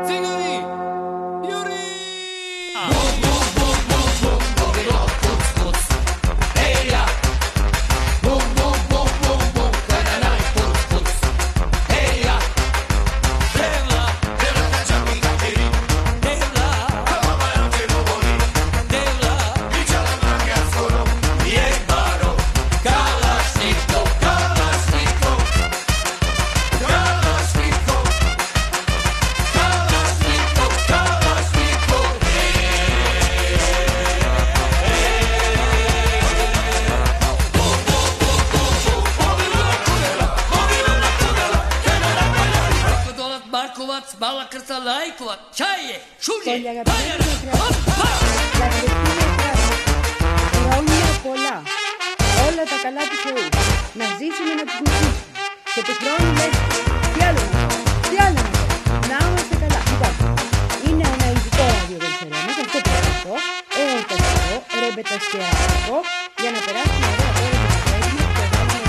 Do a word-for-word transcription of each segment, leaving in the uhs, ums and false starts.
Χρόνια πολλά. Όλα τα καλά του Θεού. Να ζήσουμε να τους νικήσουμε. Και του χρόνου λέει, τι άλλο να πω, τι άλλο να πω. Να είμαστε καλά. Λοιπόν, είναι ένα ειδικό ραδιοπερισερέ μας, αυτό που θα πω, εορταστικό, ρεμπεταστιαρικό, για να περάσουμε ωραία τώρα το απόγευμα και να βάλουμε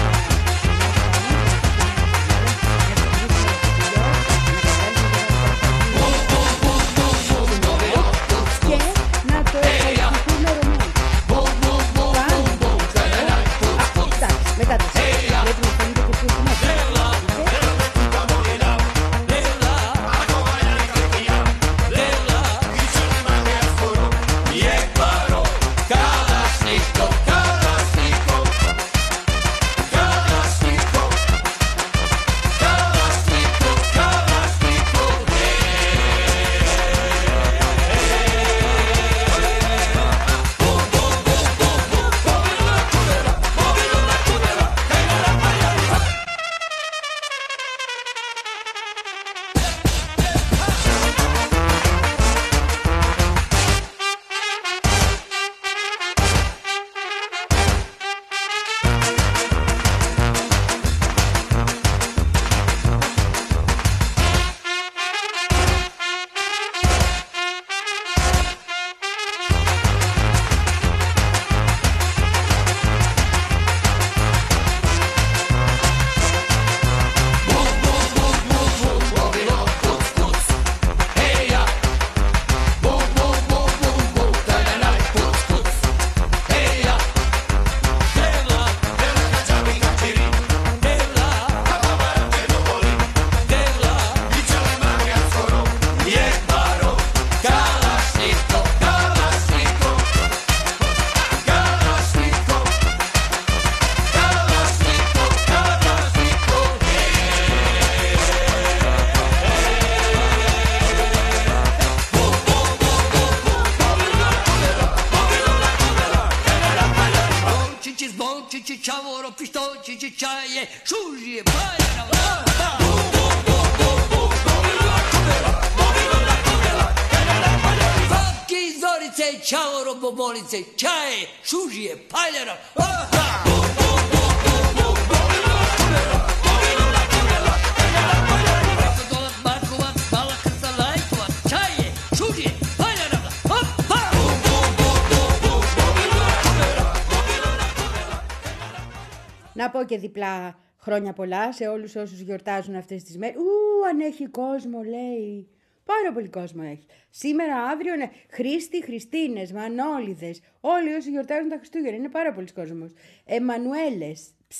να πω και διπλά χρόνια πολλά σε όλους όσους γιορτάζουν αυτές τις μέρες. Ου, αν έχει κόσμο, λέει. Πάρα πολύ κόσμο έχει. Σήμερα, αύριο, ναι. Χρήστη, Χριστίνες, Μανόλιδες. Όλοι όσοι γιορτάζουν τα Χριστούγεννα. Είναι πάρα πολλοί κόσμος. Εμμανουέλες.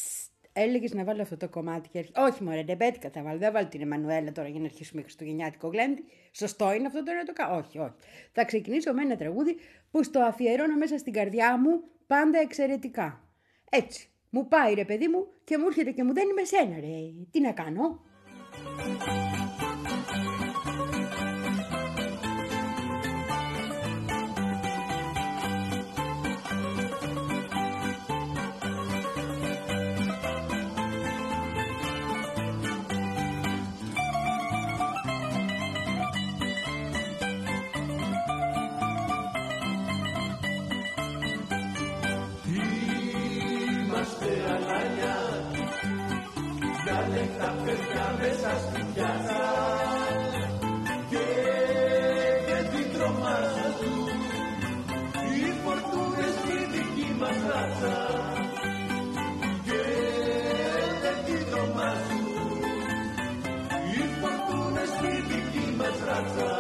Έλεγες να βάλω αυτό το κομμάτι και αρχι... Όχι, μωρέ, Ρεμπέτικα θα βάλω. Δεν βάλω την Εμμανουέλα τώρα για να αρχίσουμε χριστουγεννιάτικο γλέντι. Σωστό είναι αυτό τώρα να το κάνω. Όχι, όχι. Θα ξεκινήσω με ένα τραγούδι που στο αφιερώνω μέσα στην καρδιά μου πάντα εξαιρετικά. Έτσι. Μου πάει ρε παιδί μου και μου έρχεται και μου δένει με σένα ρε. Τι να κάνω. Τα παιδιά μέσα στην πιάτσα και δεν την τρομάζουν οι φορτούνες στη δική μας ράτσα και δεν την τρομάζουν οι φορτούνες στη δική μας ράτσα.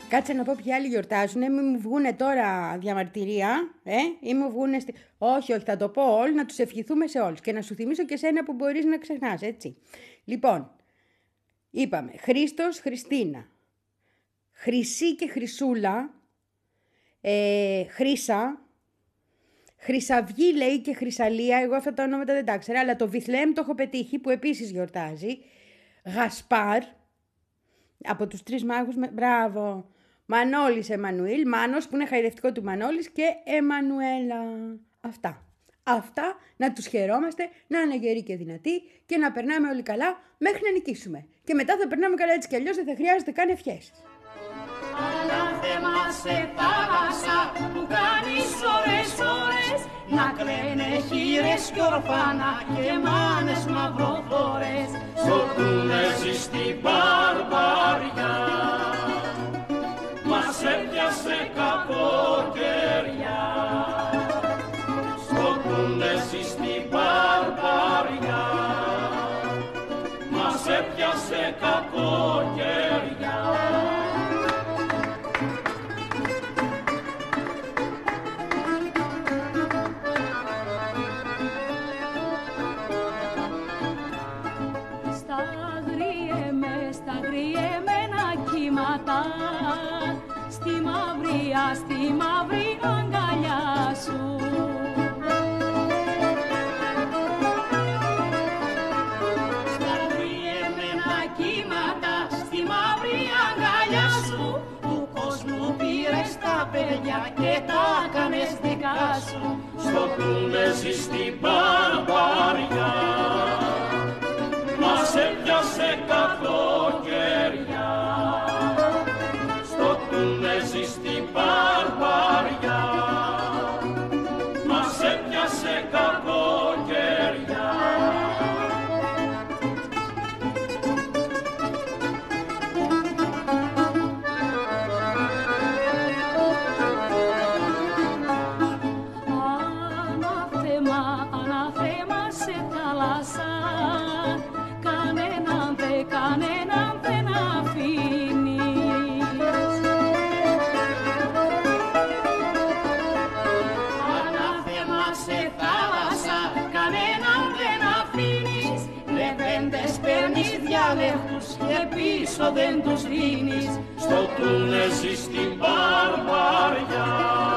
Κάτσε να πω ποιοι άλλοι γιορτάζουν. Μην μου βγούνε τώρα διαμαρτυρία. Ε? Ή μου βγούνε στη... Όχι, όχι, θα το πω όλοι, να τους ευχηθούμε σε όλους. Και να σου θυμίσω και σένα που μπορείς να ξεχνάς, έτσι. Λοιπόν, είπαμε Χρήστος, Χριστίνα, Χρυσή και Χρυσούλα, ε, Χρύσα, Χρυσαυγή λέει και Χρυσαλία. Εγώ αυτά τα ονόματα δεν τα ξέρα, αλλά το Βιθλέμ το έχω πετύχει που επίσης γιορτάζει. Γασπάρ, από τους τρεις μάγους, μπράβο. Μανώλης Εμμανουήλ, Μάνος που είναι χαϊδευτικό του Μανώλης και Εμμανουέλα. Αυτά. Αυτά να τους χαιρόμαστε, να είναι γεροί και δυνατοί και να περνάμε όλοι καλά μέχρι να νικήσουμε. Και μετά θα περνάμε καλά έτσι κι αλλιώς, δεν θα χρειάζεται καν ευχές. Ανάθεμα σε θάλασσα που κάνεις ώρες ώρες να κλαίνε χείρες κι ορφάνα και μάνες μαυροφόρες. Στο τούνεζι στην Μπαρμπαριά μας έπιασε κακοκαιριά. Στο τούνεζι στην Μπαρμπαριά μας έπιασε κακοκαιριά. Στη μαυρία, στη μαύρη αγκαλιά σου. Στα γριεμένα κύματα, στη μαύρη αγκαλιά σου, του κόσμου πήρες τα παιδιά και τα κάνες δικά σου. Στο τούνεζι στην Μπαρμπαριά μας έπιασε κακοκαιριά. Στο τούνεζι στην Μπαρμπαριά μας έπιασε κακοκαιριά. Ανάθεμα, ανάθεμα σε θάλασσα, κανέναν δε, κανέναν δεν αφήνεις. Ανάθεμα σε θάλασσα, κανέναν δεν αφήνεις. Λεβέντες παίρνεις διαλέχτους και πίσω δεν τους δίνεις. Στο τούνεζι στην Μπαρμπαριά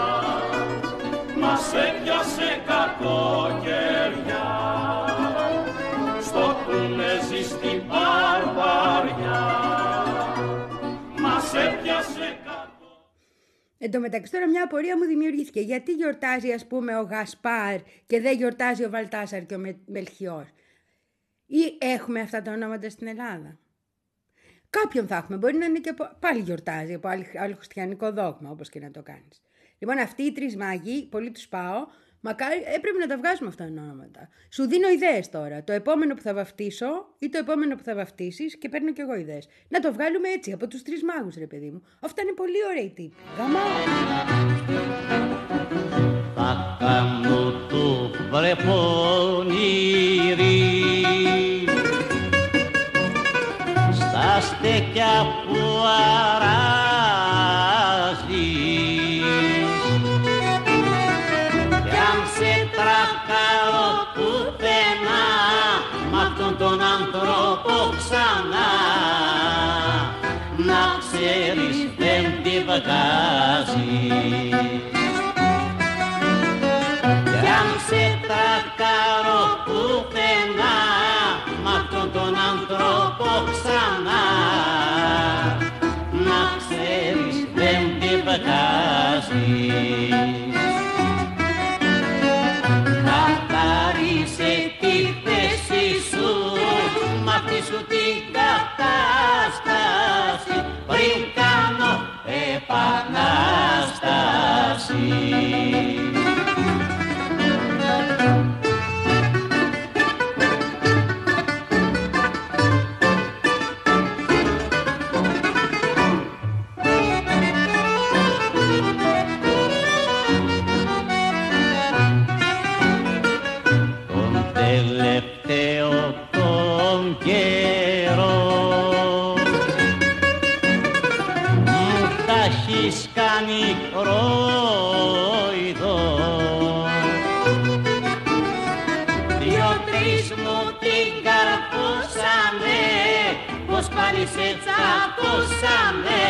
μας έπιασε κακοκαιριά. Στο τούνεζι στην Μπαρμπαριά μας έπιασε κακοκαιριά. Εν τω μεταξύ τώρα μια απορία μου δημιουργήθηκε. Γιατί γιορτάζει ας πούμε ο Γασπάρ και δεν γιορτάζει ο Βαλτάσαρ και ο Με... Μελχιόρ? Ή έχουμε αυτά τα ονόματα στην Ελλάδα? Κάποιον θα έχουμε, μπορεί να είναι και από... πάλι γιορτάζει από άλλο χριστιανικό δόγμα, όπως και να το κάνεις. Λοιπόν, αυτοί οι τρεις μάγοι, πολύ τους πάω, μακάρι έπρεπε να τα βγάζουμε αυτά τα ονόματα. Σου δίνω ιδέες τώρα. Το επόμενο που θα βαφτίσω ή το επόμενο που θα βαφτίσεις και παίρνω κι εγώ ιδέες. Να το βγάλουμε έτσι, από τους τρεις μάγους, ρε παιδί μου. Αυτά είναι πολύ ωραίοι τύποι. Γαμά! Θα κάνω το βρεπονήρι στα στέκια που αράζεις κι αν σε τρακάρω πουθενά μ' αυτόν τον άνθρωπο ξανά να ξέρεις δεν τη βγάζεις. Κι αν σε τρακάρω πουθενά μ' αυτόν τον άνθρωπο ξανά να ξέρεις δεν τη βγάζεις. Καθάρισε τη θέση σου μ' αυτή σου την κατάσταση πριν κάνω επανάσταση. όλοι σε τσακώσαμε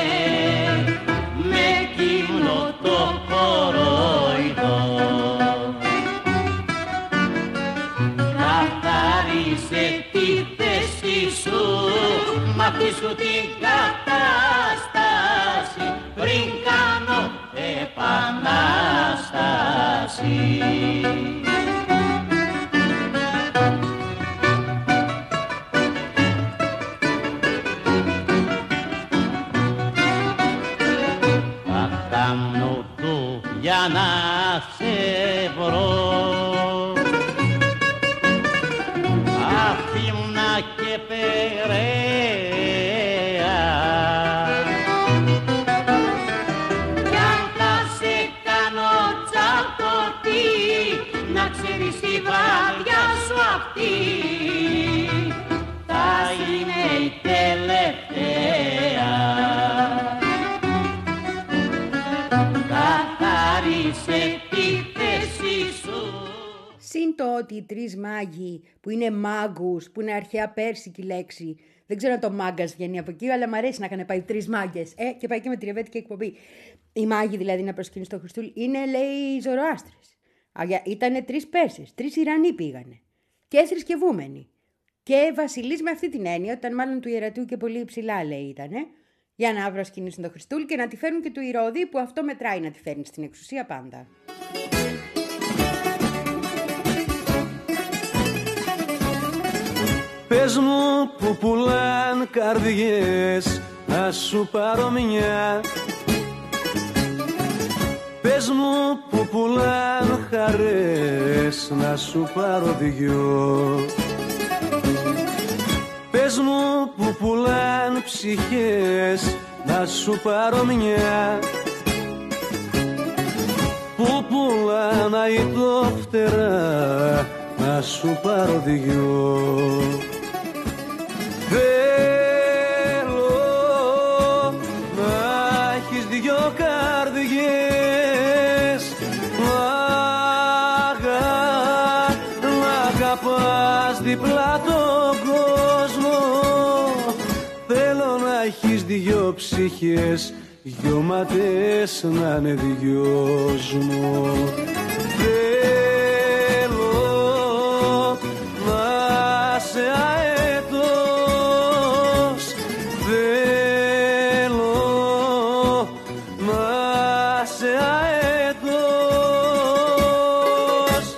με κύμνο το κορόιδο. Καθάρισε τη θέση σου, μ' αυτή σου την κατάσταση πριν κάνω επανάσταση. Για να σε βρω Αθήνα και Περαία, κι αν θα σε κάνω τσακωτή, να ξέρεις η βράδια σου αυτή θα είναι η τελευταία. Συν το ότι οι τρεις μάγοι που είναι μάγκους, που είναι αρχαία πέρσικη λέξη, δεν ξέρω αν το μάγκας βγαίνει από εκεί, αλλά μου αρέσει να είχαν πάει τρεις μάγκες. Ε, και πάει και με τη ρεβέτικη εκπομπή. Οι μάγοι δηλαδή να προσκυνήσουν στο Χριστούλη είναι, λέει, Ζωροάστρες. Ήτανε τρεις Πέρσες, τρεις Ιρανοί πήγανε. Και θρησκευούμενοι. Και βασιλείς με αυτή την έννοια, όταν μάλλον του Ιερατείου και πολύ υψηλά, λέει, ήτανε, για να προσκυνήσουν το Χριστούλη και να τη φέρουν και του Ηρώδη, που αυτό μετράει να τη φέρνει στην εξουσία πάντα. Πες μου που πουλάν καρδιές, να σου πάρω μια. Πες μου που πουλάν χαρές, να σου πάρω δυο. Πες μου που πουλάν ψυχές, να σου πάρω μια. Που πουλάν αητόφτερα, να σου πάρω δυο. Θέλω να έχεις δυο καρδιές, να, αγα, να αγαπάς διπλά τον κόσμο. Θέλω να έχεις δυο ψυχές, δυο ματές να είναι δυόσμο. Θέλω να σε αέτος, θέλω να σε αέτος.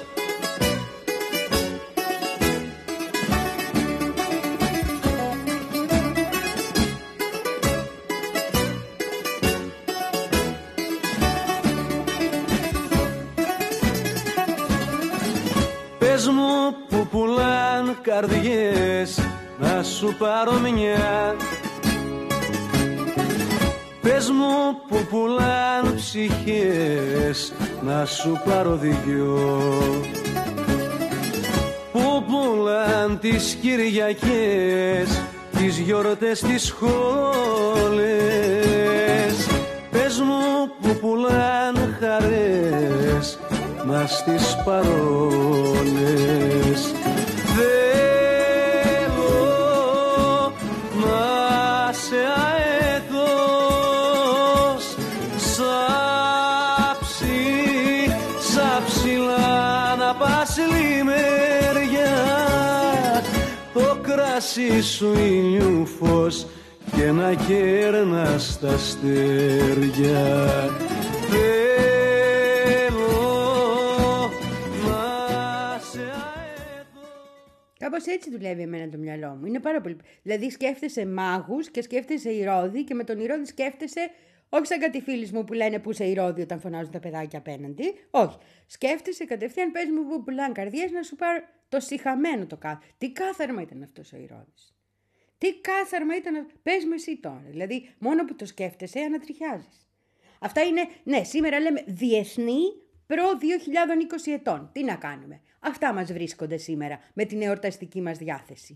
Πες μου που πουλάν καρδιές, να σου πάρω μια. Πες μου που πουλάν ψυχές, να σου πάρω δυο. Που πουλάν τις Κυριακές, τις γιορτές, τις σχόλες. Πες μου που πουλάν χαρές, να στις παρόλες. Θέλω να σε αέτος, σαν ψι, σαν ψηλά να πας λιμέρια. Το κρασί σου ήλιου φως και να κέρνας τα αστέρια. Κάπως έτσι δουλεύει εμένα το μυαλό μου. Είναι πάρα πολύ. Δηλαδή σκέφτεσαι μάγους και σκέφτεσαι Ηρώδη και με τον Ηρώδη σκέφτεσαι όχι σαν κάτι φίλοι μου που λένε που είσαι Ηρώδη όταν φωνάζουν τα παιδάκια απέναντι. Όχι. Σκέφτεσαι κατευθείαν, πες μου που πουλάνε καρδιές, να σου πάρω το σιχαμένο το κάθε. Τι κάθαρμα ήταν αυτός ο Ηρώδης. Τι κάθαρμα ήταν. Πες μου εσύ τώρα. Δηλαδή μόνο που το σκέφτεσαι ανατριχιάζεις. Αυτά είναι, ναι, σήμερα λέμε διεθνή προ δύο χιλιάδες είκοσι ετών. Τι να κάνουμε. Αυτά μας βρίσκονται σήμερα με την εορταστική μας διάθεση.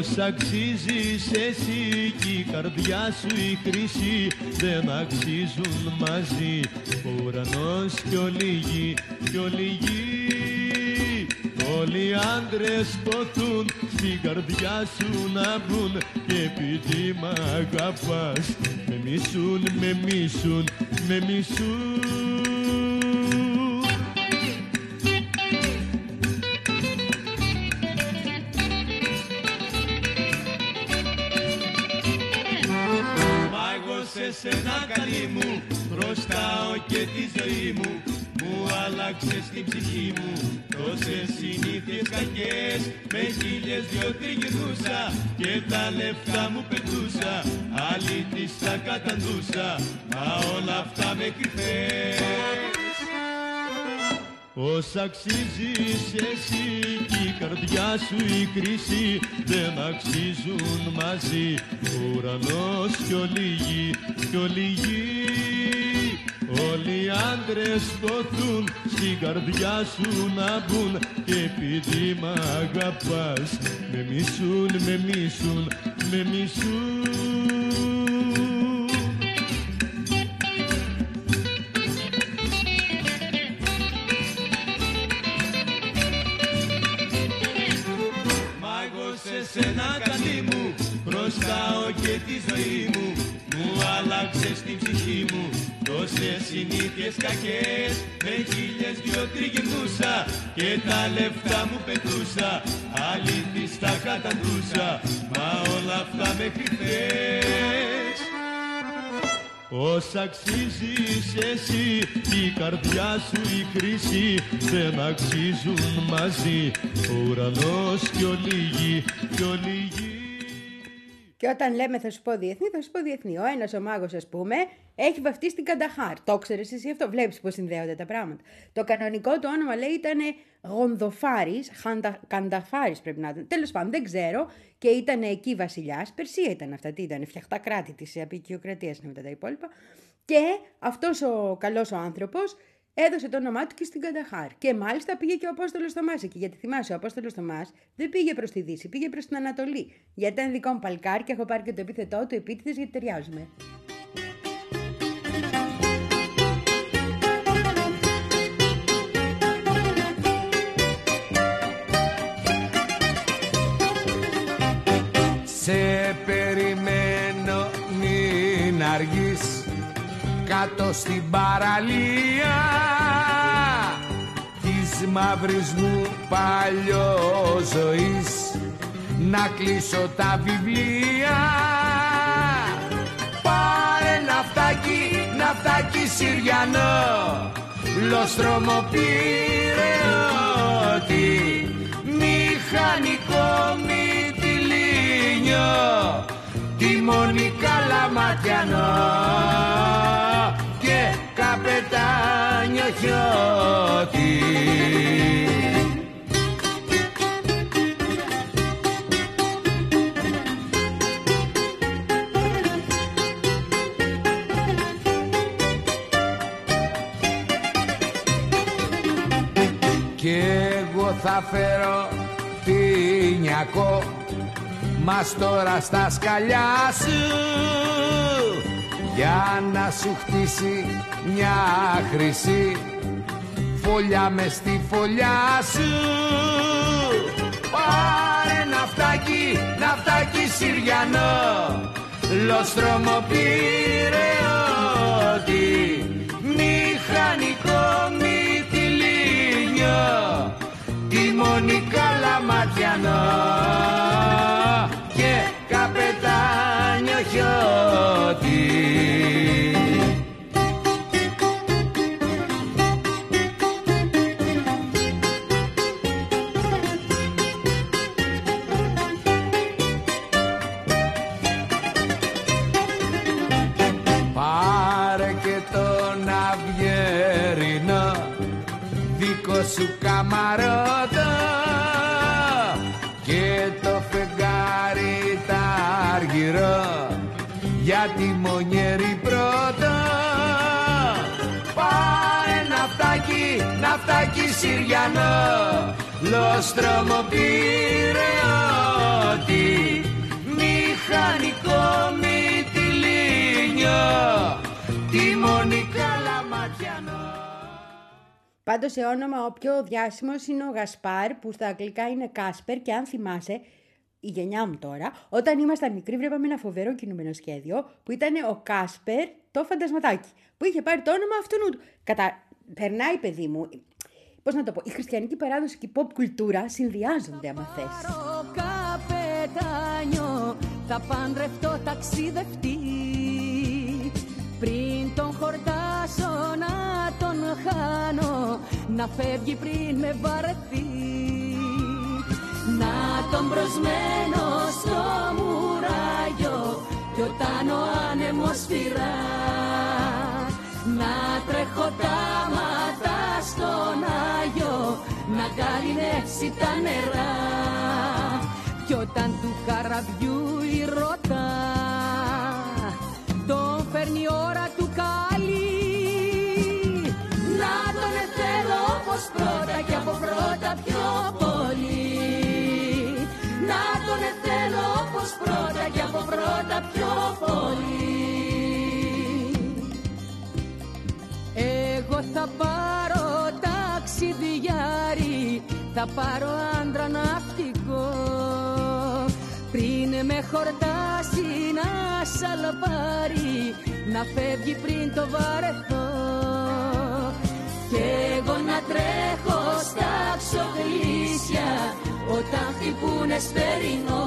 Όσα αξίζεις εσύ κι η καρδιά σου η χρυσή δεν αξίζουν μαζί ο ουρανός κι όλη η γη, κι όλη η γη. Όλοι οι άντρες ποθούν στην καρδιά σου να μπουν και επειδή μ' αγαπάς με μισούν, με μισούν, με μισούν. Σε σένα καλή μου χρωστάω και τη ζωή μου, μου άλλαξες την ψυχή μου τόσες συνήθειες κακές, με χίλιες δυο τριγυρνούσα και τα λεφτά μου πετούσα, άλλη της τα καταντούσα, μα όλα αυτά με κρυφές. Όσα αξίζεις εσύ κι η καρδιά σου η χρυσή δεν αξίζουν μαζί ο ουρανός κι όλη η γη, κι όλη η γη. Όλοι οι άντρες ποθούν στην καρδιά σου να μπουν και επειδή μ' αγαπάς με μισούν, με μισούν, με μισούν. Σε σένα καλή μου χρωστάω και τη ζωή μου, μου άλλαξες την ψυχή μου τόσες συνήθειες κακές, με χίλιες δυο τριγυρνούσα και τα λεφτά μου πετούσα, άλλη της τα καταντούσα, μα όλα αυτά με κρυφές. Όσα αξίζεις εσύ η καρδιά σου η χρυσή δεν αξίζουν μαζί ο ουρανός κι όλη η γη, κι όλη η γη. Και όταν λέμε θα σου πω διεθνή, θα σου πω διεθνή. Ο ένας ο μάγος, ας πούμε, έχει βαφτίσει την Κανταχάρ. Το ξέρεις εσύ αυτό, βλέπεις πώς συνδέονται τα πράγματα. Το κανονικό του όνομα λέει ήταν Γονδοφάρης, Κανταφάρης πρέπει να ήταν. Τέλος πάντων, δεν ξέρω. Και ήταν εκεί βασιλιάς. Περσία ήταν αυτά, τι ήταν, φτιαχτά κράτη της απεικιοκρατίας είναι μετά τα υπόλοιπα. Και αυτός ο καλός ο άνθρωπος έδωσε το όνομά του και στην Κανταχάρ. Και μάλιστα πήγε και ο Απόστολος Θωμάς εκεί. Γιατί θυμάσαι, ο Απόστολος Θωμάς δεν πήγε προς τη Δύση, πήγε προς την Ανατολή. Γιατί ήταν δικό μου παλκάρι και έχω πάρει και το επίθετό του επίτηδες γιατί ταιριάζουμε. Σε περιμένω μην αργείς κάτω στην παραλία της μαύρης μου παλιόζωης να κλείσω τα βιβλία. Πάρε ναυτάκι, ναυτάκι Συριανό, λοστρόμο πυρεώτη, μηχανικό μυτιλίνιο, τιμόνι καλαματιανό και καπετάνιο χιώτη. Κι εγώ θα φέρω τίνιακο μας τώρα στα σκαλιά σου για να σου χτίσει μια χρυσή φωλιά μες στη φωλιά σου. Πάρε ναυτάκι, ναυτάκι Συριανό, λοστρόμο πυρεώτη, μηχανικό μυτιλίνιο, τιμόνι καλαματιανό και καπετάνιο χιώτη. Πάρε και τον αυγερινό δικό σου καμαρότο και το φεγγάρι τα αργυρό για τη μονιέρη πρώτα. Πάρε ναυτάκι, ναυτάκι Συριανό, λοστρόμο πυρεώτη, Πάντως σε όνομα ο πιο διάσημος είναι ο Γασπάρ, που στα αγγλικά είναι Κάσπερ, και αν θυμάσαι, η γενιά μου τώρα, όταν ήμασταν μικροί βλέπαμε ένα φοβερό κινούμενο σχέδιο που ήταν ο Κάσπερ το φαντασματάκι, που είχε πάρει το όνομα αυτού του. Κατα... Περνάει, παιδί μου, πώς να το πω, η χριστιανική παράδοση και η pop κουλτούρα συνδυάζονται, άμα θες. Καπετάνιο, θα παντρευτώ ταξιδευτή, πριν τον χορτάσω να τον χάνω, να φεύγει πριν με βαρεθεί. Να τον προσμένω στο μουράγιο, κι όταν ο άνεμος φυρά, να τρέχω τα μάτα στον Άγιο, να καλυνεύσει τα νερά. Κι όταν του καραβιού η ρωτά, τον φέρνει η ώρα του καλή. Να τον θέλω όπως πρώτα κι από πρώτα πιο πολύ. Να τον θέλω όπως πρώτα κι από πρώτα πιο πολύ. Εγώ θα πάρω ταξιδιάρι, θα πάρω άντρα ναυτικό, πριν με χορτάσει να σαλπάρει, να φεύγει πριν το βαρεθώ. Κι εγώ να τρέχω στα ξοχλήσια όταν χτυπούνε στερινό,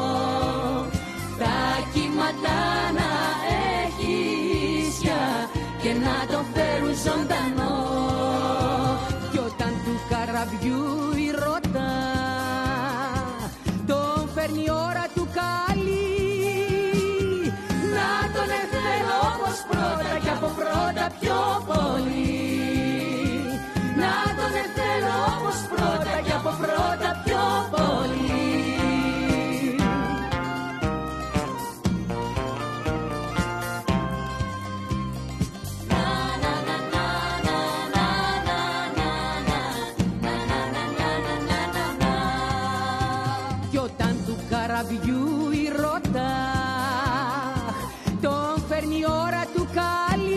τα κύματα να έχει ίσια και να τον φέρουν ζωντανό. Κι όταν του καραβιού η ρωτά, τον φέρνει η ώρα του καλή. Να τον θέλω όπως πρώτα κι από πρώτα πιο πολύ. Να τον θέλω όπως πρώτα κι από πρώτα πιο πολύ. Κι όταν του καραβιού η ρωτά, τον φέρνει η ώρα του καλή.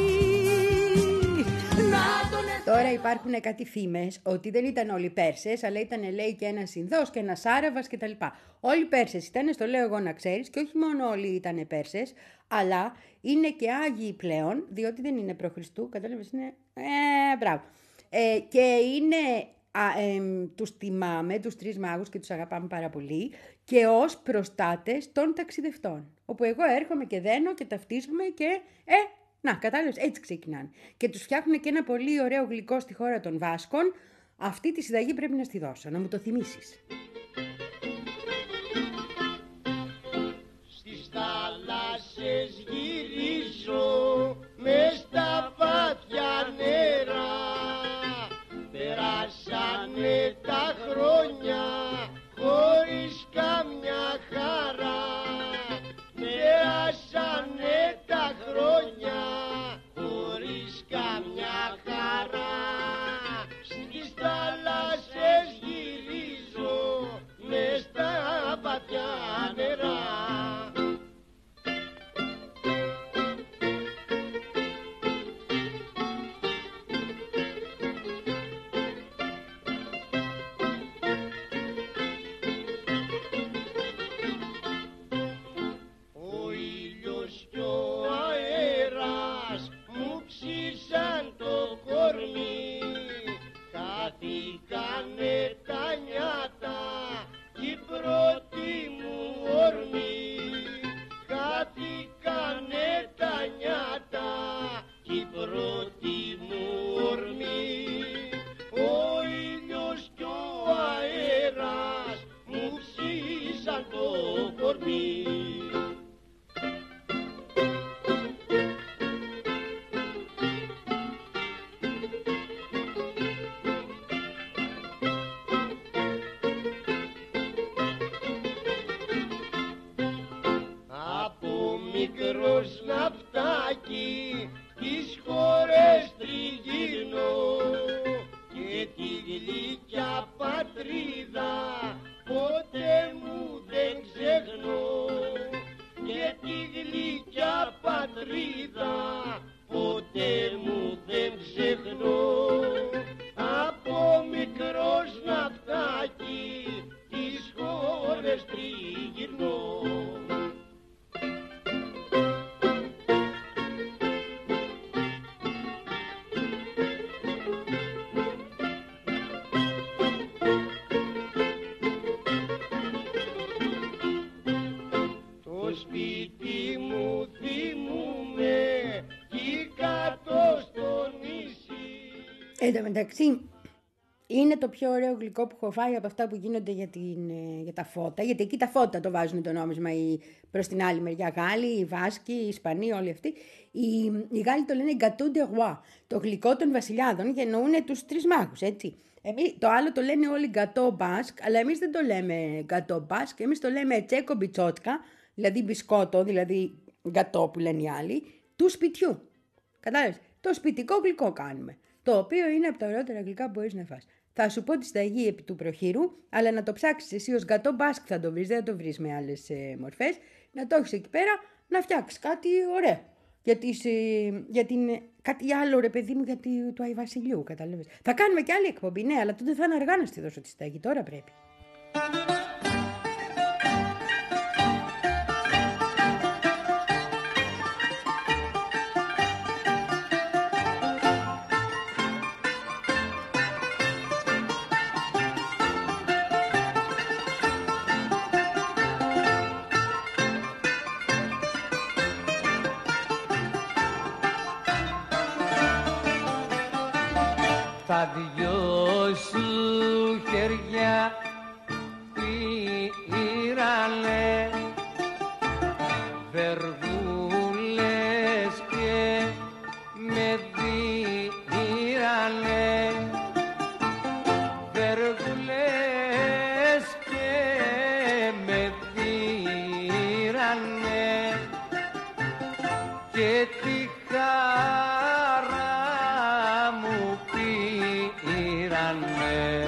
Τώρα υπάρχουν κάτι φήμες ότι δεν ήταν όλοι Πέρσες, αλλά ήταν, λέει, και ένας Ινδός και ένας Άραβας κτλ. Όλοι Πέρσες ήταν, στο λέω εγώ να ξέρεις, και όχι μόνο όλοι ήταν Πέρσες, αλλά είναι και Άγιοι πλέον, διότι δεν είναι προ Χριστού, κατάλαβες, είναι. Ε, μπράβο. Ε, και είναι. Α, ε, τους τιμάμε, τους τρεις μάγους, και τους αγαπάμε πάρα πολύ, και ως προστάτες των ταξιδευτών. Όπου εγώ έρχομαι και δένω και ταυτίζομαι και. Ε, να, κατάλαβες, έτσι ξεκινάνε. Και τους φτιάχνουν και ένα πολύ ωραίο γλυκό στη χώρα των Βάσκων. Αυτή τη συνταγή πρέπει να στη δώσω, να μου το θυμίσεις. Στις θάλασσες γυρίζω μες στα βαθιά νερά. Περάσανε τα χρόνια χωρίς καμιά χαρά. Περάσανε τα χρόνια χωρίς καμιά χαρά. Στις θάλασσες γυρίζω μες στα βαθιά νερά. Κάνε τα νιάτα κι η πρώτη μου ορμή. Κάτι κάνε τα νιάτα κι η πρώτη μου ορμή. Ο ήλιος κι ο αέρας μου ψήσαν το κορμί. Μικρός ναυτάκι τις χώρες τριγύρνω και τη γλυκιά πατρίδα ποτέ μου δεν ξεχνώ. Και τη γλυκιά πατρίδα ποτέ μου δεν ξεχνώ. Εν τω μεταξύ, είναι το πιο ωραίο γλυκό που έχω φάει από αυτά που γίνονται για, την, για τα φώτα. Γιατί εκεί τα φώτα το βάζουν το νόμισμα, οι, προς την άλλη μεριά Γάλλοι, οι Βάσκοι, οι Ισπανοί, όλοι αυτοί. Οι, οι Γάλλοι το λένε gâteau de roi, το γλυκό των βασιλιάδων, και εννοούν τους τρεις μάγους, έτσι. Εμείς, το άλλο το λένε όλοι gâteau basque, αλλά εμείς δεν το λέμε gâteau basque, εμείς το λέμε τσέκο μπιτσότσκα, δηλαδή μπισκότο, δηλαδή gâteau που λένε οι άλλοι, του σπιτιού. Κατάλαβες, το σπιτικό γλυκό κάνουμε, το οποίο είναι από τα ωραιότερα γλυκά που μπορείς να φας. Θα σου πω τη συνταγή επί του προχείρου, αλλά να το ψάξεις εσύ ως gâteau basque θα το βρεις, δεν θα το βρεις με άλλες ε, μορφές, να το έχεις εκεί πέρα, να φτιάξεις κάτι ωραίο. Για, τις, ε, για την, κάτι άλλο ρε παιδί μου, για τη, του Αϊ Βασιλιού, καταλαβες. Θα κάνουμε και άλλη εκπομπή, ναι, αλλά τότε θα είναι αργά να στη δώσω τη συνταγή, τώρα πρέπει. Τα δυο σου χέρια πήρανε βεργούλες και με δίρανε, βεργούλες και με δίρανε και τη χαρά μου πήρανε.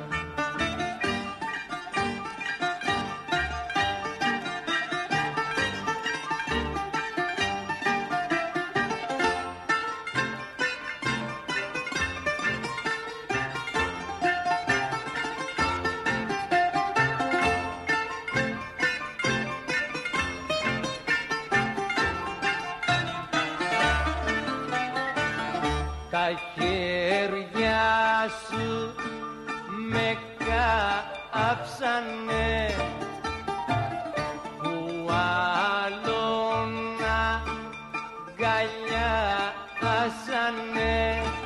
Τα χέρια σου με κάψανε που άλλον αγκαλιάσανε,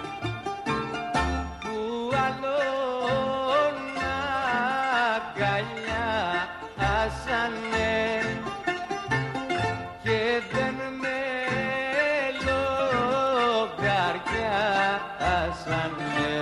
που άλλον αγκαλιάσανε και δεν με λογαριάσανε.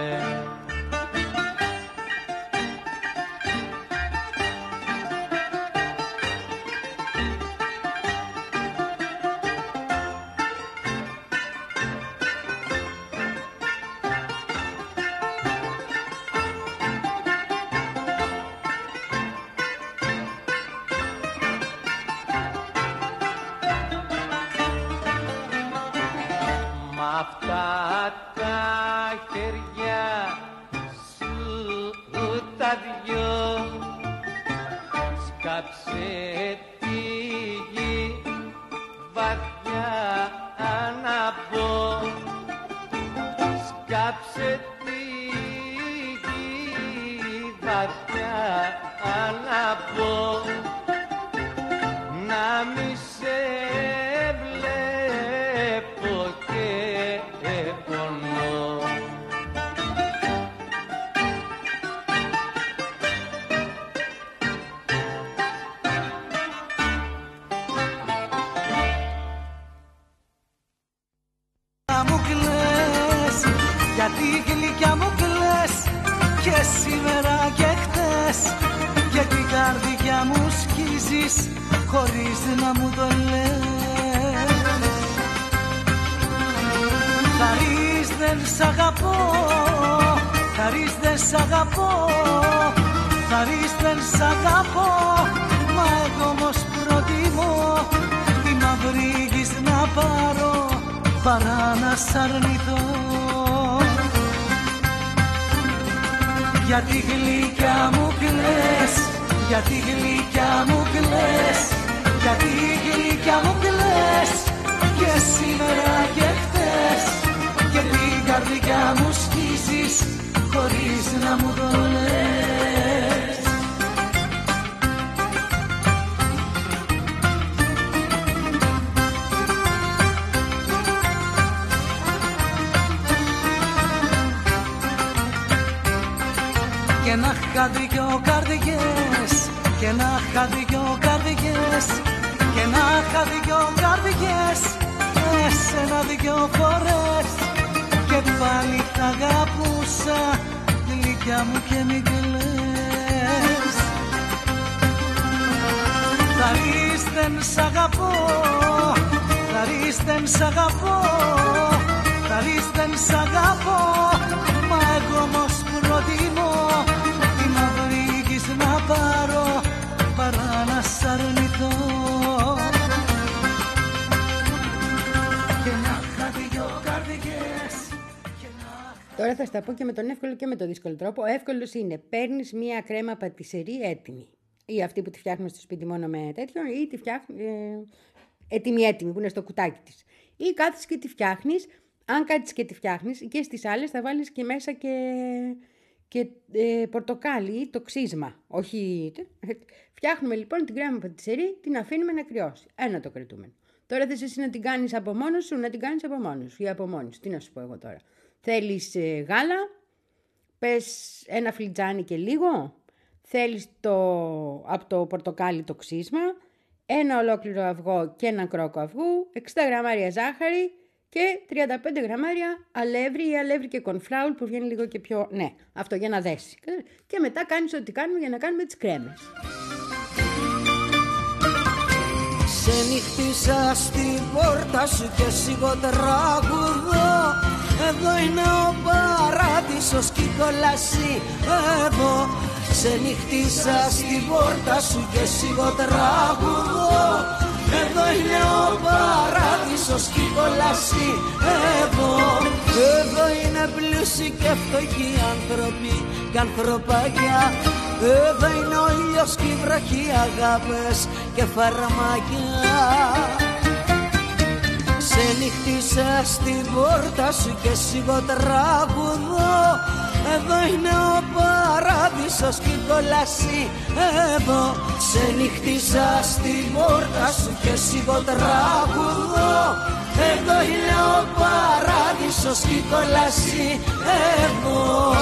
Μ' αυτά τα χέρια σου τα δυο σκάψε τη γη βαθιά να μπω, σκάψε τη γη βαθιά να μπω, να μη σε βλέπω και πονώ. Μου κλαις, γιατί γλυκιά μου κλαις και σήμερα και χτες, και την καρδιά μου σκίζεις χωρίς να μου το λες. Χαρίς δεν σ' αγαπώ, χαρίς δεν σ' αγαπώ, χαρίς δεν σ' αγαπώ, μα εγώ όμως προτιμώ τη μαύρη γης να πάρω παρά να σ' αρνηθώ. Γιατί γλυκιά μου κλαις, γιατί γλυκιά μου κλαις, γιατί γλυκιά μου κλαις και σήμερα και χτες, και την καρδιά μου σκίζεις χωρίς να μου το λες. είχα δυο καρδιές, και να είχα δυο καρδιές, και να είχα δυο καρδιές, εσένα δυο φορές, και πάλι θα αγαπούσα, γλυκιά μου και μη κλαις. Θα ρεις δεν σ' αγαπώ, θα ρεις δεν σ' αγαπώ, θα ρεις δεν σ' αγαπώ, μα εγώ όμως προτιμώ τη μαύρη γης να πάρω παρά να σ' αρνηθώ. Και να είχα δυο καρδιές. Τώρα θα στα πω και με τον εύκολο και με τον δύσκολο τρόπο. Ο εύκολος είναι παίρνεις μία κρέμα πατησερή έτοιμη. Ή αυτή που τη φτιάχνουμε στο σπίτι μόνο με τέτοιο, ή τη φτιάχνει ε, έτοιμη έτοιμη που είναι στο κουτάκι της. Ή κάθεις και τη φτιάχνεις. Αν κάτσεις και τη φτιάχνεις και στις άλλες θα βάλεις και μέσα και, και ε, πορτοκάλι ή το ξύσμα. Όχι. Φτιάχνουμε λοιπόν την κρέμα πατησερή, την αφήνουμε να κρυώσει. Ένα το κρατούμενο. Τώρα θες εσύ να την κάνεις από μόνος σου, να την κάνεις από μόνος σου ή από μόνος σου. Τι να σου πω εγώ τώρα. Θέλεις ε, γάλα, πες ένα φλιτζάνι και λίγο. Θέλεις το, από το πορτοκάλι το ξύσμα, ένα ολόκληρο αυγό και ένα κρόκο αυγού, εξήντα γραμμάρια ζάχαρη και τριάντα πέντε γραμμάρια αλεύρι ή αλεύρι και κονφλάουλ που βγαίνει λίγο και πιο... Ναι, αυτό για να δέσει. Και μετά κάνεις ό,τι κάνουμε για να κάνουμε τις κρέμες. Σε νυχτίσα στην πόρτα σου και σιγό τραγουδώ. Εδώ είναι ο παράδεισος κι η κόλαση εδώ. Σε νυχτίσα στην πόρτα σου και σιγό τραγουδώ. Εδώ είναι ο παράδεισος κι η κόλαση εδώ. Εδώ είναι πλούσιοι και φτωχοί άνθρωποι κι ανθρωπάκια. Εδώ είναι ο ήλιος κι η βροχή, αγάπες και φαρμάκια. Σε νυχτίσα στην πόρτα σου και σιγό τραγουδώ. Εδώ είναι ο παράδεισος κι η κόλαση εδώ. Σε νυχτίσα στην πόρτα σου και σιγό τραγουδώ. Εδώ είναι ο παράδεισος κι η κόλαση εδώ.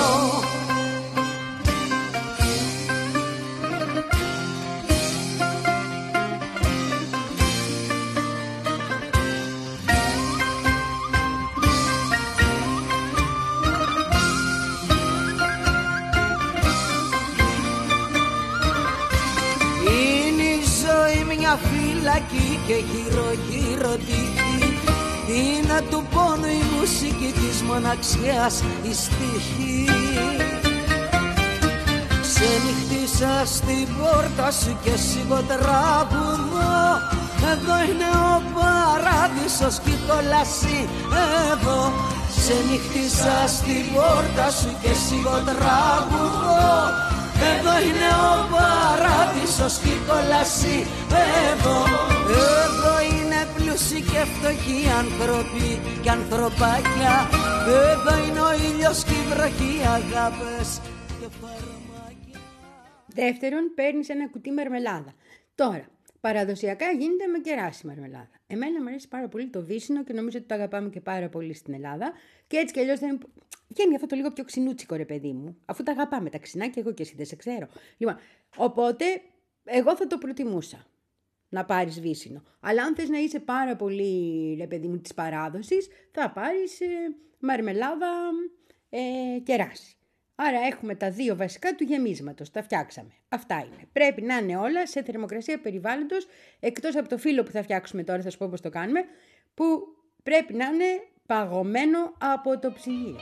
Φυλακή και γύρω γύρω τύχη. Είναι του πόνου η μουσική της μοναξιάς η στίχη. Σε νυχτίσα στην πόρτα σου και σιγό τραγουδώ. Εδώ είναι ο παράδεισος κι η κόλαση εδώ. Σε νυχτίσα στην πόρτα σου και σιγό τραγουδώ. Εδώ είναι ο παράδεισος κι η κόλαση εδώ. Εδώ είναι πλούσιοι και φτωχοί άνθρωποι κι ανθρωπάκια. Εδώ είναι ο ήλιος κι η βροχή, αγάπες και φαρμάκια. Δεύτερον, παίρνεις ένα κουτί μαρμελάδα. Τώρα, παραδοσιακά γίνεται με κεράσι μαρμελάδα. Εμένα μου αρέσει πάρα πολύ το βύσσινο και νομίζω ότι το αγαπάμε και πάρα πολύ στην Ελλάδα. Και έτσι κι αλλιώς δεν... βγαίνει αυτό το λίγο πιο ξινούτσικο, ρε παιδί μου. Αφού τα αγαπάμε τα ξινά και εγώ και εσύ δεν σε ξέρω. Λοιπόν, οπότε εγώ θα το προτιμούσα να πάρεις βύσσινο. Αλλά αν θες να είσαι πάρα πολύ, ρε παιδί μου, της παράδοσης, θα πάρεις ε, μαρμελάδα ε, κεράσι. Άρα έχουμε τα δύο βασικά του γεμίσματος, τα φτιάξαμε. Αυτά είναι. Πρέπει να είναι όλα σε θερμοκρασία περιβάλλοντος, εκτός από το φύλλο που θα φτιάξουμε τώρα, θα σου πω πώς το κάνουμε, που πρέπει να είναι παγωμένο από το ψυγείο.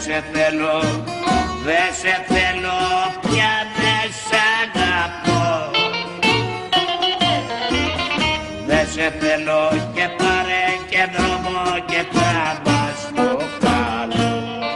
σε θέλω, δε σε θέλω πια, δε σ' αγαπώ. Δε σε θέλω και πάρε και δρόμο και τράμπα στο καλό.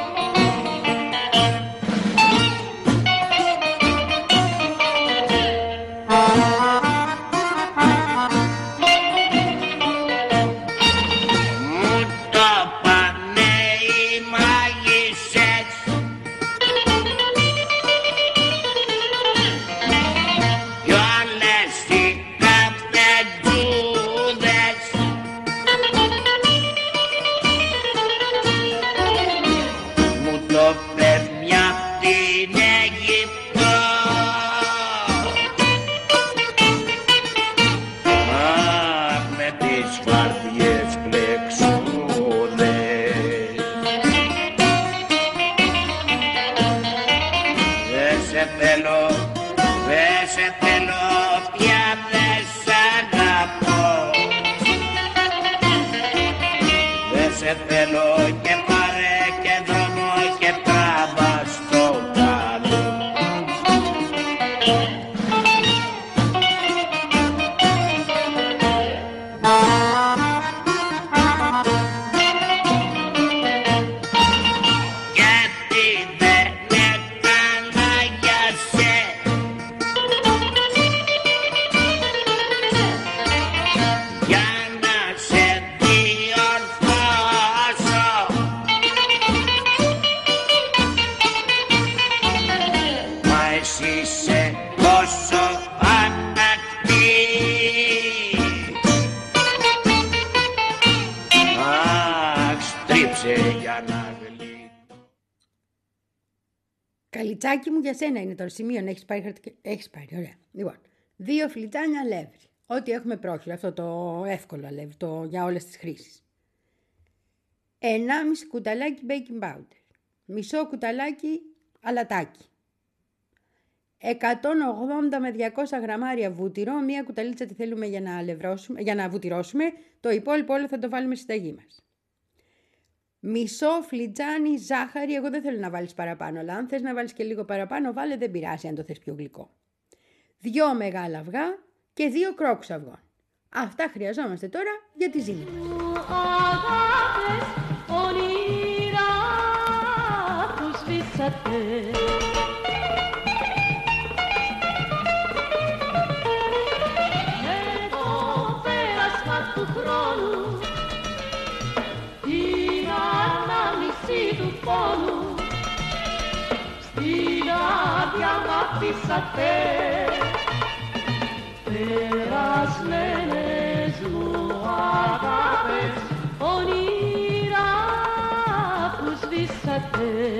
Καλιτσάκι μου, για σένα είναι το σημείο να έχεις πάρει χαρτί. Έχεις πάρει, ωραία. Λοιπόν, δύο φλιτζάνια αλεύρι. Ό,τι έχουμε πρόχειρο, αυτό το εύκολο αλεύρι, το για όλες τις χρήσεις. Ενάμιση κουταλάκι baking powder. Μισό κουταλάκι αλατάκι. εκατόν ογδόντα με διακόσια γραμμάρια βούτυρο. Μία κουταλίτσα τη θέλουμε για να, αλευρώσουμε, για να βουτυρώσουμε. Το υπόλοιπο όλο θα το βάλουμε στη συνταγή μας. Μισό φλιτζάνι ζάχαρη, εγώ δεν θέλω να βάλεις παραπάνω, αλλά αν θες να βάλεις και λίγο παραπάνω, βάλε, δεν πειράζει αν το θες πιο γλυκό. Δυο μεγάλα αυγά και δύο κρόκους αυγών. Αυτά χρειαζόμαστε τώρα για τη ζύμη μας. Αγάπες, όνειρα που σβήσατε. Με το πέρασμα του χρόνου, του πόνου, στην άδεια μ' αφήσατε. Περασμένες μου αγάπες, όνειρα που σβήσατε.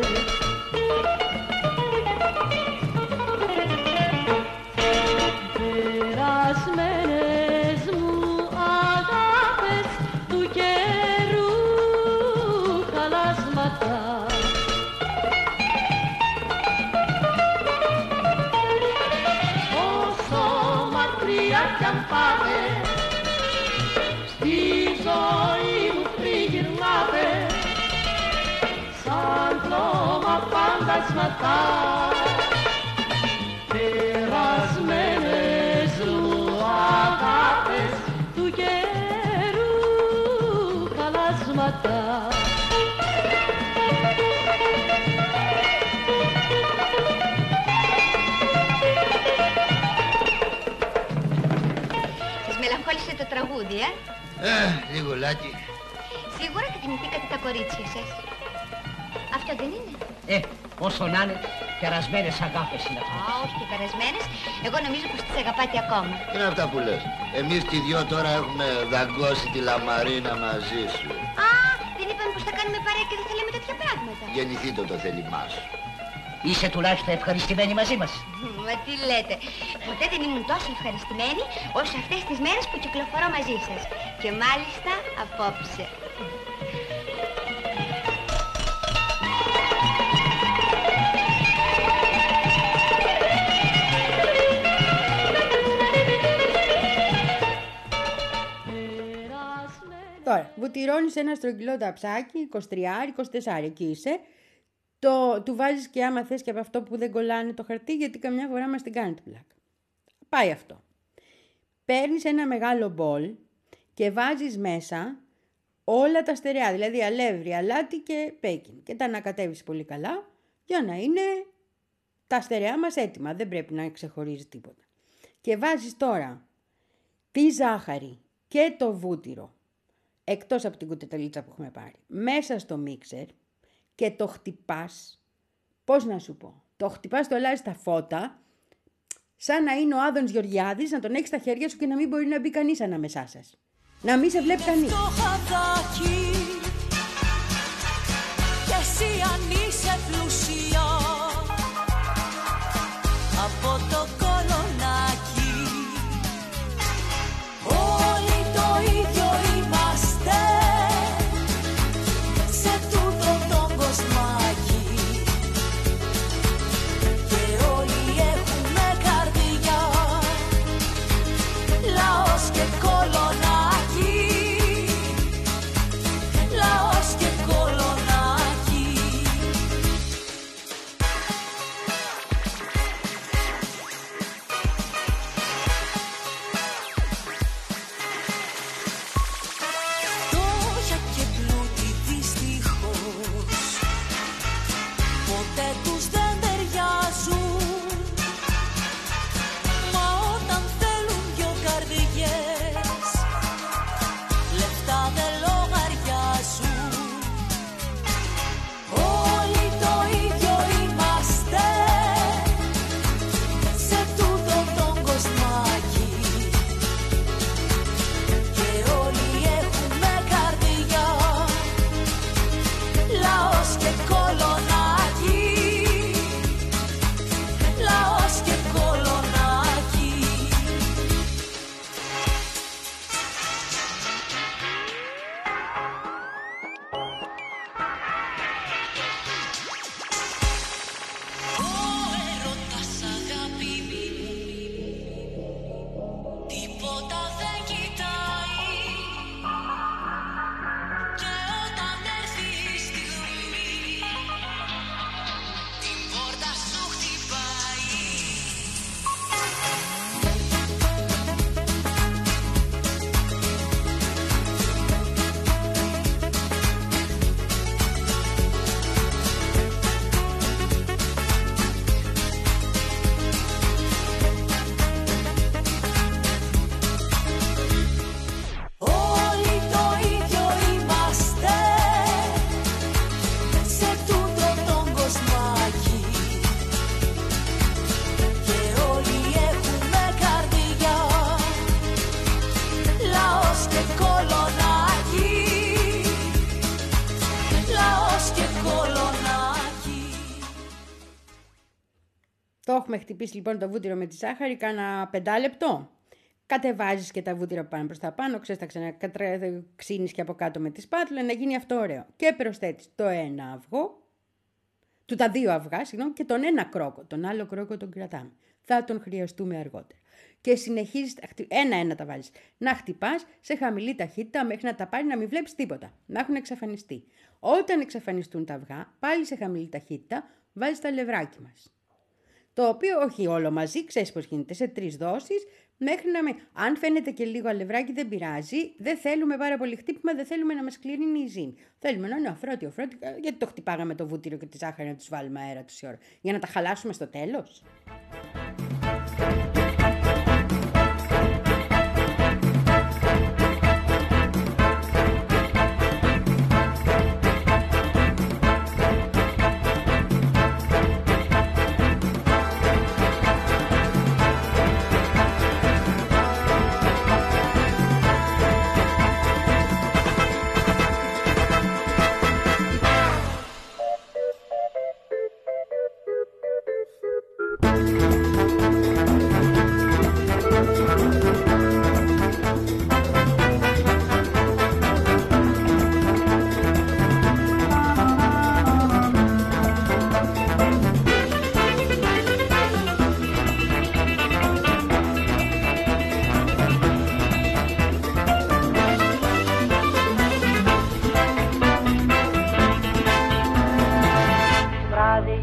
Περασμένες μου αγάπες του καιρού χαλάσματα. Όσο μακριά κι αν πάτε, στη ζωή μου τριγυρνάτε, σαν πλώμα φαντασματά. Περασμένες μου αγάπες του καιρού χαλάσματα. Σας μελαγχόλησε το τραγούδι, ε? Ε, λίγο λάκι. Σίγουρα και θυμηθήκατε τα κορίτσια σας. Αυτό δεν είναι? Ε, όσο να είναι, περασμένες αγάπες είναι αυτές. Α, όχι και περασμένες. Εγώ νομίζω πως τις αγαπάτε ακόμα. Τι είναι αυτά που λες? Εμείς και οι δυο τώρα έχουμε δαγκώσει τη λαμαρίνα μαζί σου. Α, δεν είπαμε πως θα κάνουμε παρέα και δεν θέλαμε τέτοια πράγματα. Γεννηθείτε το θέλημά σου. Είσαι τουλάχιστον ευχαριστημένη μαζί μας. Μα τι λέτε. Ποτέ δεν ήμουν τόσο ευχαριστημένη όσο αυτές τις μέρες που κυκλοφορώ μαζί σας. Και μάλιστα απόψε. Τώρα, βουτυρώνεις ένα στρογγυλό ταψάκι, είκοσι τρία, είκοσι τέσσερα, εκεί είσαι, Το, του βάζεις και άμα θες και από αυτό που δεν κολλάνε το χαρτί, γιατί καμιά φορά μας την κάνει την πλάκα. Πάει αυτό. Παίρνεις ένα μεγάλο μπολ και βάζεις μέσα όλα τα στερεά, δηλαδή αλεύρι, αλάτι και πέκιν. Και τα ανακατεύεις πολύ καλά για να είναι τα στερεά μας έτοιμα. Δεν πρέπει να ξεχωρίζει τίποτα. Και βάζεις τώρα τη ζάχαρη και το βούτυρο, εκτός από την κουτεταλίτσα που έχουμε πάρει, μέσα στο μίξερ και το χτυπάς. Πώς να σου πω, το χτυπάς, το αλλάζεις τα φώτα, σαν να είναι ο Άδωνης Γεωργιάδης, να τον έχεις στα χέρια σου και να μην μπορεί να μπει κανείς ανάμεσά σας. Να μην σε βλέπει κανείς. Το χαδάκι, και εσύ αν είσαι πλούσια, από το κολονάκι, όλοι το ίδιο είμαστε, σε τούτο τον κοσμάκι, και όλοι έχουμε καρδιά, λαός και κολονάκι, λαός και κολονάκι. Φτώχεια και πλούτη δυστυχώς ποτέ τους δεν ταιριάζουν, μα όταν θέλουν δυο καρδιές λεφτά δεν λογαριάζουν. Όλοι το ίδιο είμαστε, σε τούτο τον κοσμάκι, και όλοι έχουμε καρδιά, λαός και κολονάκι, λαός και κολονάκι. Ο έρωτας, αγάπη μου, τίποτα δεν κοιτάει, και όταν έρθει η στιγμή την πόρτα σου χτυπάει. Όλοι το ίδιο είμαστε, σε τούτο τον κοσμάκι, και όλοι έχουμε καρδιά, λαός και κολονάκι, λαός και κολονάκι. Το έχουμε χτυπήσει λοιπόν το βούτυρο με τη ζάχαρη, κάνα πεντάλεπτο. Κατεβάζεις και τα βούτυρα που πάνε προς τα πάνω, ξέρεις, τα ξαναξύνεις και από κάτω με τη σπάτουλα, να γίνει αυτό ωραίο. Και προσθέτεις το ένα αυγό, του τα δύο αυγά, συγγνώμη, και τον ένα κρόκο. Τον άλλο κρόκο τον κρατάμε. Θα τον χρειαστούμε αργότερα. Και συνεχίζεις, ένα-ένα τα βάλεις, να χτυπάς σε χαμηλή ταχύτητα μέχρι να τα πάρει να μην βλέπεις τίποτα, να έχουν εξαφανιστεί. Όταν εξαφανιστούν τα αυγά, πάλι σε χαμηλή ταχύτητα, βάζεις τα αλευράκι μας. Το οποίο όχι όλο μαζί, ξέρεις πώς γίνεται, σε τρεις δόσεις, μέχρι να με... Αν φαίνεται και λίγο αλευράκι δεν πειράζει, δεν θέλουμε πάρα πολύ χτύπημα, δεν θέλουμε να μας κλείνει η ζύμη. Θέλουμε να είναι αφρότι, αφρότι, γιατί το χτυπάγαμε το βούτυρο και τη ζάχαρη να τους βάλουμε αέρα τόση ώρα, για να τα χαλάσουμε στο τέλος. Thank you.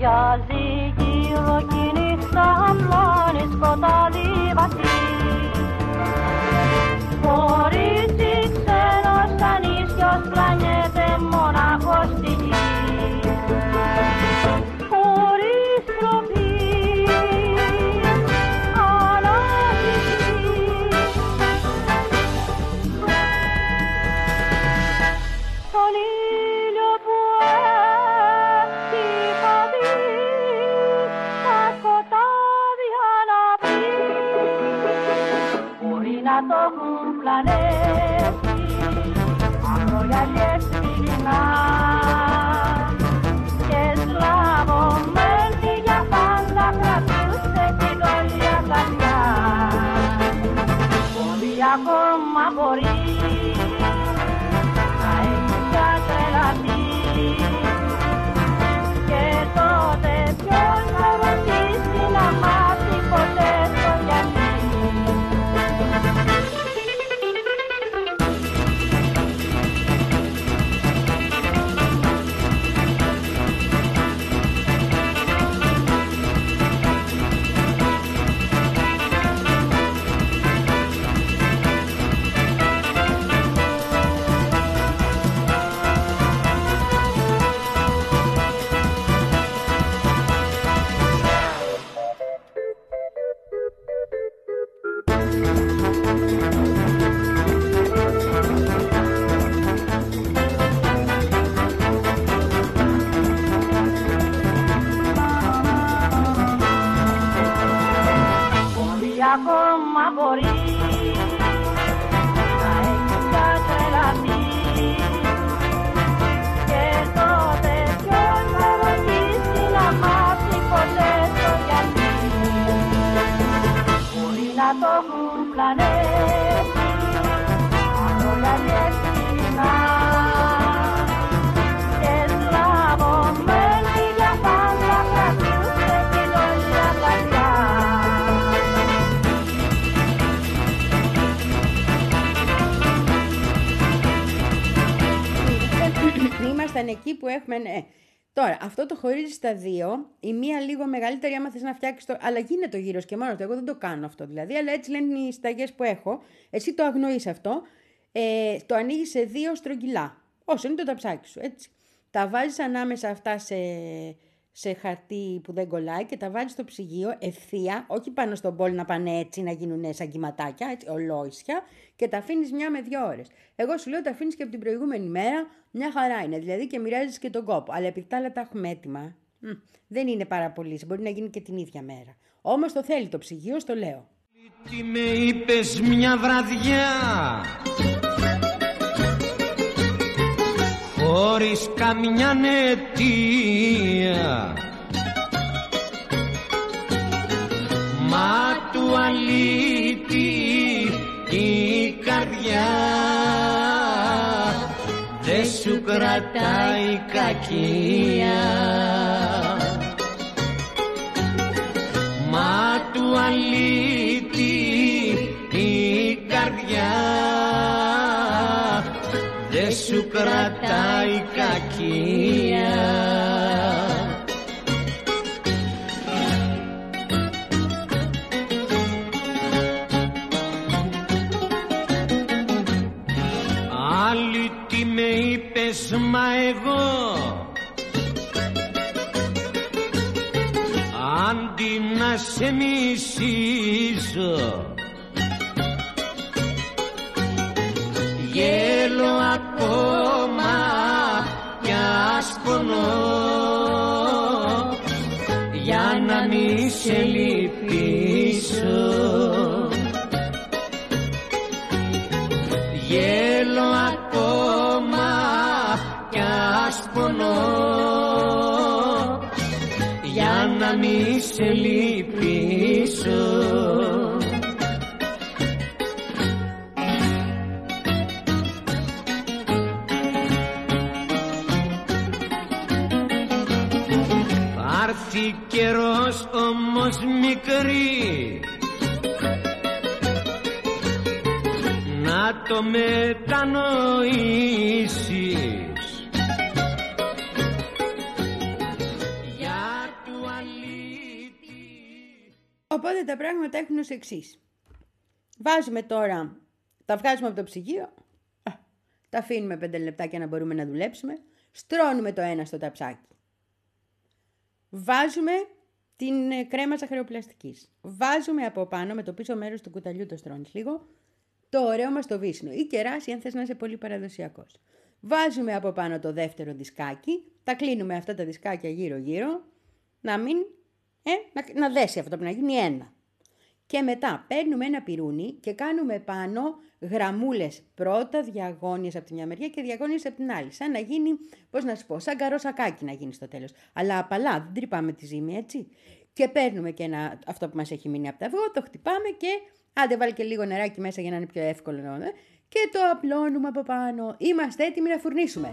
Ουρλιάζει γύρω κι η νύχτα απλώνει σκοτάδι βαθύ. Κορίτσι ξένο σαν ίσιος πλανιέται μονάχος στη γη. Χωρίς τροπή, αναζητή. Τον ήλιο που είχα δει, τα σκοτάδια να βρει. Μπορεί να το έχουν πλανέσει αγρογιαλιές πυρηνά και σλαβωμένη για πάντα κρατούσε την όλια καρδιά. Μπορεί ακόμα μπορεί να έχει πια τρελαθεί και τότε ποιος θα ρωτήσει να μάθει ποτέ το γιατί. Ακόμα μπορεί να έχει πια τρελαθεί και τότε ποιος θα ρωτήσει να μάθει ποτέ το γιατί. Μπορεί να το έχουν πλανέσει αγρογιαλιές πυρηνά και σλαβωμένη για πάντα κρατούσε την όλια καρδιά. Ήμασταν εκεί που έχουμε, ναι. Τώρα, αυτό το χωρίζει στα δύο. Η μία λίγο μεγαλύτερη, άμα θες να φτιάξεις το. Αλλά γίνεται ο γύρος και μόνο του. Εγώ δεν το κάνω αυτό δηλαδή. Αλλά έτσι λένε οι συνταγές που έχω. Εσύ το αγνοείς αυτό. Ε, το ανοίγεις σε δύο στρογγυλά. Όσο είναι το ταψάκι σου. Έτσι. Τα βάζεις ανάμεσα αυτά σε, σε χαρτί που δεν κολλάει και τα βάζεις στο ψυγείο ευθεία. Όχι πάνω στον μπολ να πάνε έτσι να γίνουν σαν κυματάκια, έτσι, ολόισια. Και τα αφήνεις μια με δύο ώρες. Εγώ σου λέω τα αφήνεις και από την προηγούμενη μέρα. Μια χαρά είναι, δηλαδή και μοιράζεις και τον κόπο. Αλλά επειδή τα άλλα τα έχουμε έτοιμα, μ, δεν είναι πάρα πολύ. Μπορεί να γίνει και την ίδια μέρα. Όμως το θέλει το ψυγείο, στο λέω. Τι με είπες μια βραδιά, χωρίς καμιά αιτία, μα του αλήτη η καρδιά δε σου κρατάει κακία. Μα του αλήτη η καρδιά δε σου κρατάει κακία. Άλλη τι με είπες, μα εγώ αντί να σε μισήσω γέλω ακόμα κι ασπονώ για να μη σε λυπήσω. Γέλω ακόμα κι ασπονώ για να μη σε λυπήσω. Πάρθει καιρός όμως μικρή να το μετανοήσεις. Οπότε τα πράγματα έχουν ως εξής. Βάζουμε τώρα, τα βγάζουμε από το ψυγείο, τα αφήνουμε πέντε λεπτάκια να μπορούμε να δουλέψουμε, στρώνουμε το ένα στο ταψάκι. Βάζουμε την κρέμα ζαχαροπλαστικής. Βάζουμε από πάνω με το πίσω μέρος του κουταλιού, το στρώνεις λίγο, το ωραίο μας το βύσσινο ή κεράσι αν θες να είσαι πολύ παραδοσιακός. Βάζουμε από πάνω το δεύτερο δισκάκι, τα κλείνουμε αυτά τα δισκάκια γύρω γύρω, να μην, ε, να, να δέσει αυτό που να γίνει ένα. Και μετά παίρνουμε ένα πυρούνι και κάνουμε πάνω γραμμούλες, πρώτα διαγώνιες από τη μια μεριά και διαγώνιες από την άλλη. Σαν να γίνει, πώς να σου πω, σαν καροσακάκι να γίνει στο τέλος. Αλλά απαλά, δεν τρυπάμε τη ζύμη, έτσι. Και παίρνουμε και ένα, αυτό που μας έχει μείνει από τα αυγό, το χτυπάμε και άντε βάλει και λίγο νεράκι μέσα για να είναι πιο εύκολο. Ε, και το απλώνουμε από πάνω. Είμαστε έτοιμοι να φουρνίσουμε.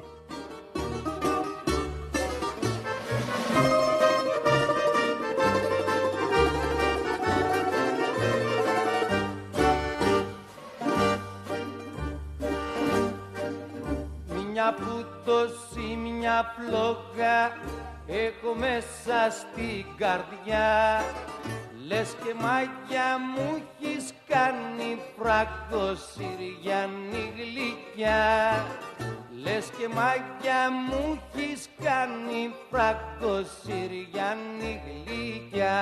Μια που τόση μια φλόγα έχω μέσα στην καρδιά, λες και μάγια μου έχεις κάνει φράγκο Συριανή γλυκιά. Λες και μάγια μου έχεις κάνει φράγκο Συριανή γλυκιά.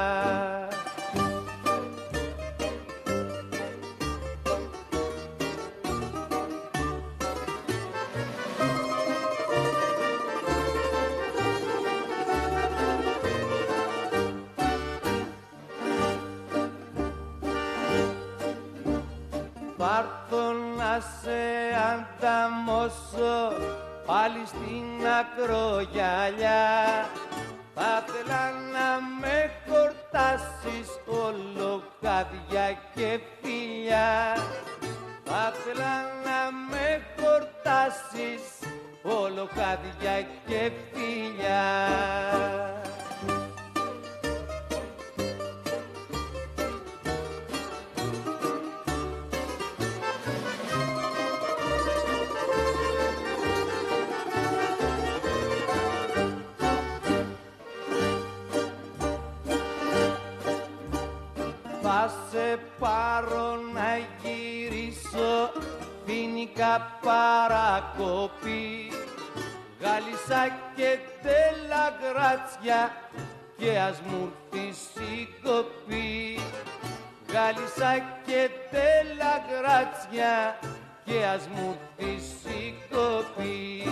Πάρθω να σε ανταμώσω πάλι στην ακρογιαλιά. Θα θέλα να με χορτάσεις όλο χάδια και φιλιά. Θα θέλα να με χορτάσεις όλο χάδια και φιλιά. Θα σε πάρω να γυρίσω ποινικά παρακοπή, Γάλισσα και Τελαγράτσια και ας μου έρθεις η κοπή. Γάλισσα και Τελαγράτσια και ας μου έρθεις η κοπή.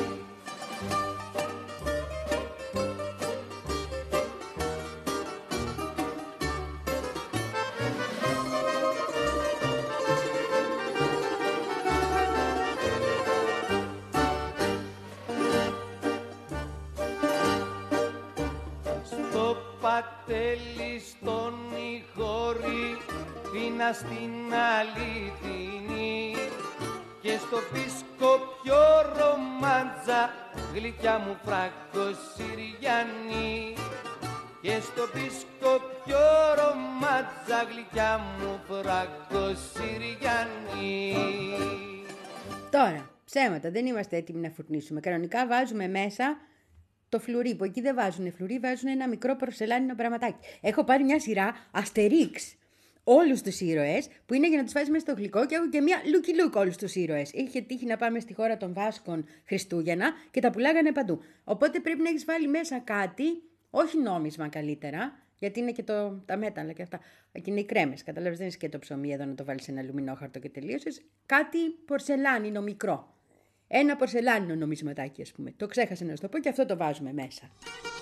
Πατέλη στον Ιχώρη, Δίνα στην Αληθινή και στο Πισκοπιό ρομάντζα, γλυκιά μου φράγκο Συριανή. Και στο Πισκοπιό ρομάντζα, γλυκιά μου φράγκο Συριανή. Τώρα, ψέματα, δεν είμαστε έτοιμοι να φουρνίσουμε. Κανονικά βάζουμε μέσα το φλουρί, που εκεί δεν βάζουν φλουρί, βάζουν ένα μικρό πορσελάνινο πραγματάκι. Έχω πάρει μια σειρά Αστερίξ, όλους τους ήρωες, που είναι για να τους βάζεις μέσα στο γλυκό, και έχω και μια Λούκι Λούκ όλους τους ήρωες. Είχε τύχει να πάμε στη χώρα των Βάσκων Χριστούγεννα και τα πουλάγανε παντού. Οπότε πρέπει να έχεις βάλει μέσα κάτι, όχι νόμισμα καλύτερα, γιατί είναι και το, τα μέταλλα και αυτά. Εκεί είναι οι κρέμες. Καταλάβεις, δεν είναι και το ψωμί εδώ να το βάλεις σε ένα αλουμινόχαρτο και τελείωσες. Κάτι πορσελάνινο μικρό. Ένα πορσελάνινο νομισματάκι, ας πούμε. Το ξέχασα να σου το πω και αυτό το βάζουμε μέσα.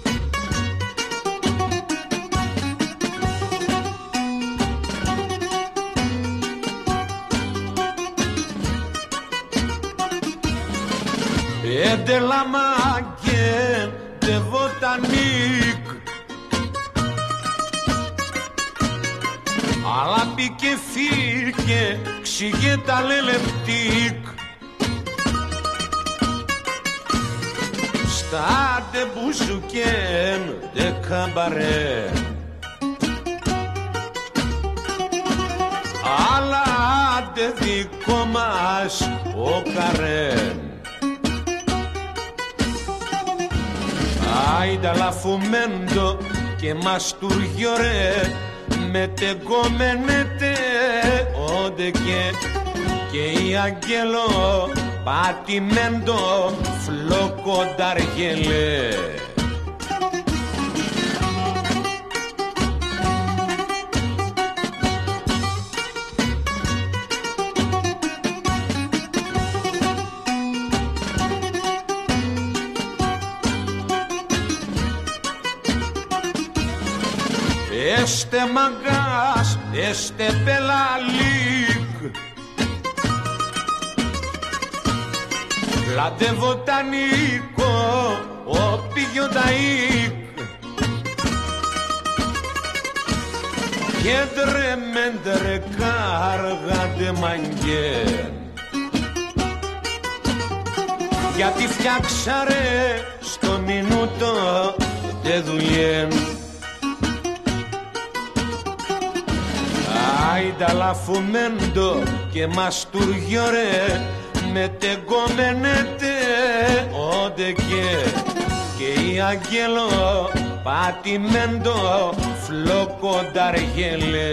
Έντε λαμάκε, τε βοτανίκ, αλλά πήκε φύγε, ξηγέ τα λελεπτίκ. Στάτε μπουζουκέν, τε καμπαρέ, αλλά τε δικό μας ο καρέν. Άιντα λαφουμέντο και μαστούργιο ρε, μετεγκόμενεται όντε και και η αγγέλο πατημέντο φλοκονταργελέ. Este μαγκάς, este πελαλίκ, λάτε βοτανικό, ο πηγιονταίκ, κέντρε μέντρε κάργαντε μαγκέν, γιατί φτιάξαρε στο μινούτο τε δουλειέν. Άιντα λαφουμέντο και μαστούργιο ρε, μετεγκόμενεται όντε και και η αγγέλο πατημέντο φλοκονταργελέ.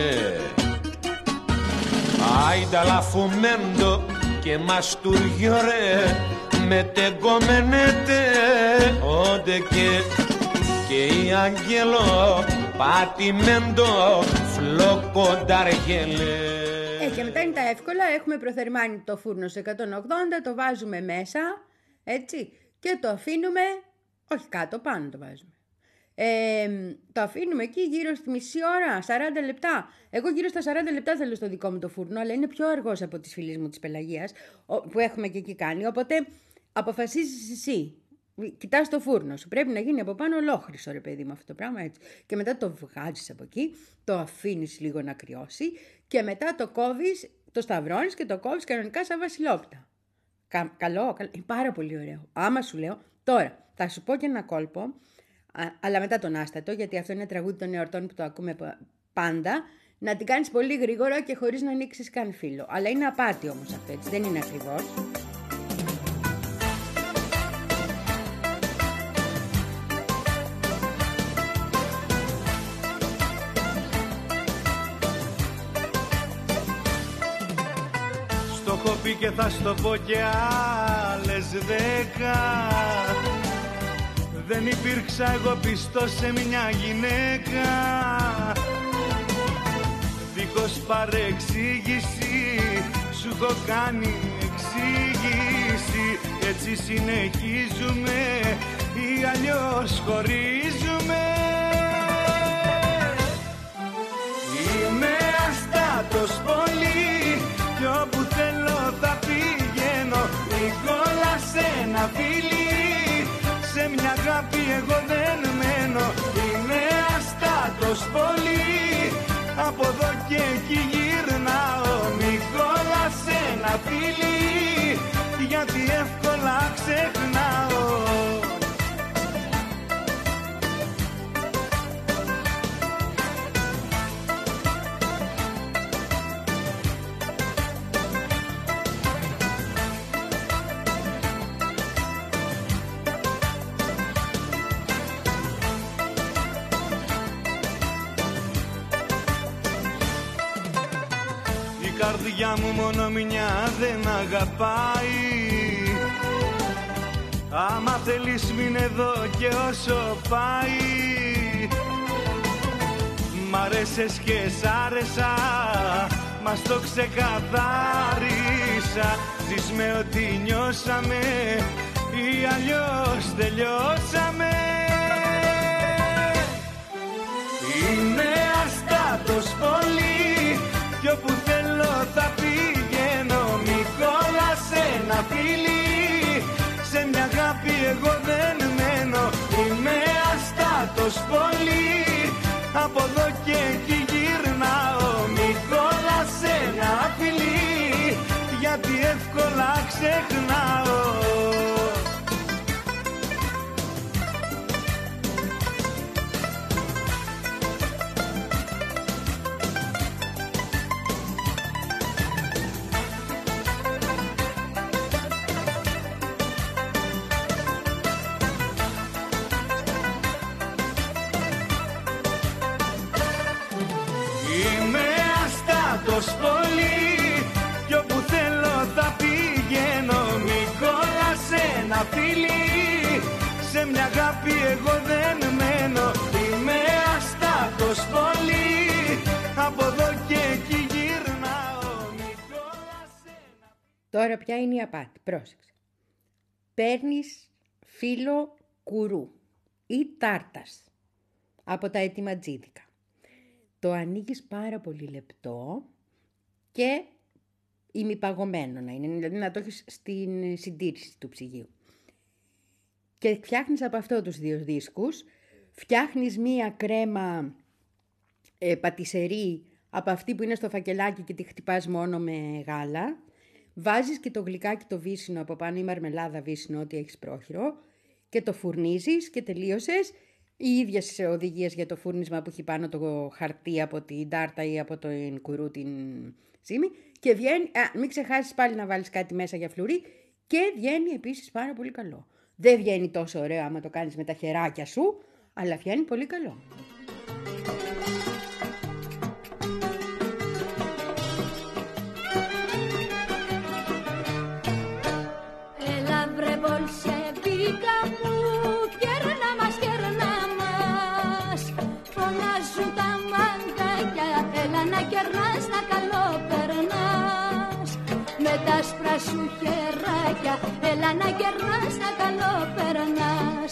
Άιντα λαφουμέντο και μαστούργιο ρε, μετεγκόμενεται όντε και και η αγγέλο πατημέντο φλοκονταργελέ. Ε, και μετά είναι τα εύκολα. Έχουμε προθερμάνει το φούρνο σε εκατόν ογδόντα, το βάζουμε μέσα, έτσι, και το αφήνουμε, όχι κάτω, πάνω το βάζουμε. Ε, το αφήνουμε εκεί γύρω στη μισή ώρα, σαράντα λεπτά. Εγώ γύρω στα σαράντα λεπτά θέλω στο δικό μου το φούρνο, αλλά είναι πιο αργός από τις φίλες μου της Πελαγίας, που έχουμε και εκεί κάνει, οπότε αποφασίζεις εσύ. Κοιτάς το φούρνο σου, πρέπει να γίνει από πάνω ολόχρυσο ρε παιδί μου αυτό το πράγμα, έτσι. Και μετά το βγάζεις από εκεί, το αφήνεις λίγο να κρυώσει και μετά το κόβεις, το σταυρώνεις και το κόβεις κανονικά σαν βασιλόπιτα. Κα, καλό, καλό, είναι πάρα πολύ ωραίο. Άμα σου λέω, τώρα θα σου πω και ένα κόλπο, α, αλλά μετά τον άστατο, γιατί αυτό είναι τραγούδι των εορτών που το ακούμε πάντα, να την κάνεις πολύ γρήγορα και χωρίς να ανοίξεις καν φύλλο. Αλλά είναι απάτη όμως αυτό, έτσι, δεν είναι ακριβώς. Και θα στο πω και άλλες δέκα. Δεν υπήρξα εγώ πιστός σε μια γυναίκα, δίχως παρεξήγηση σου έχω κάνει εξήγηση. Έτσι συνεχίζουμε ή αλλιώς χωρίζουμε. Είμαι αστάτος πολύ κι όπου θέλω θα πηγαίνω. Νικόλα σε ένα φίλι, σε μια αγάπη εγώ δεν μένω. Είμαι αστάτος πολύ, από εδώ και εκεί γυρνάω. Νικόλα σε ένα φίλι, γιατί εύκολα ξεχνάω. Η καρδιά μου μόνο μια δεν αγαπάει. Άμα θέλεις μείνε εδώ και όσο πάει. Μ' αρέσες και σ' άρεσα, μας το ξεκαθάρισα. Ζεις με ό,τι νιώσαμε ή αλλιώς τελειώσαμε. Είμαι αστάτος πολύ κι όπου θέλω θα πηγαίνω. Νικόλα σε ένα φίλι, σε μια αγάπη εγώ δεν μένω. Είμαι αστάτος πολύ, από εδώ και εκεί γυρνάω. Νικόλα σε ένα φίλι, γιατί εύκολα ξεχνάω. πολύ. Κι όπου θέλω θα πηγαίνω. Νικόλα σε ένα φίλι. Σε μια αγάπη εγώ δεν μένω. Είμαι αστάτος πολύ. Από εδώ και εκεί γυρνάω. Νικόλα σε ένα... Τώρα ποια είναι η απάτη, πρόσεξε. Παίρνεις φύλλο κουρού ή τάρτας από τα ετοιματζίδικα. Το ανοίγεις πάρα πολύ λεπτό και ημιπαγωμένο να είναι, δηλαδή να το έχεις στην συντήρηση του ψυγείου. Και φτιάχνεις από αυτό τους δύο δίσκους, φτιάχνεις μία κρέμα ε, πατισερή από αυτή που είναι στο φακελάκι και τη χτυπάς μόνο με γάλα. Βάζεις και το γλυκάκι το βύσσινο από πάνω ή μαρμελάδα βύσσινο, ό,τι έχεις πρόχειρο, και το φουρνίζεις και τελείωσες. Οι ίδιες οδηγίες για το φούρνισμα που έχει πάνω το χαρτί από την τάρτα ή από το κουρού την ζύμη. Και βγαίνει, α, μην ξεχάσεις πάλι να βάλεις κάτι μέσα για φλουρί, και βγαίνει επίσης πάρα πολύ καλό. Δεν βγαίνει τόσο ωραίο άμα το κάνεις με τα χεράκια σου, αλλά βγαίνει πολύ καλό. Έλα βρε Βολσεβίκα μου, κέρνα μας, κέρνα μας. Φωνάζουν τα μαντάκια, έλα να κερνάς, να καλό περνάς. Με τα άσπρα σου χεράκια, έλα να κερνάς, να καλό περνάς.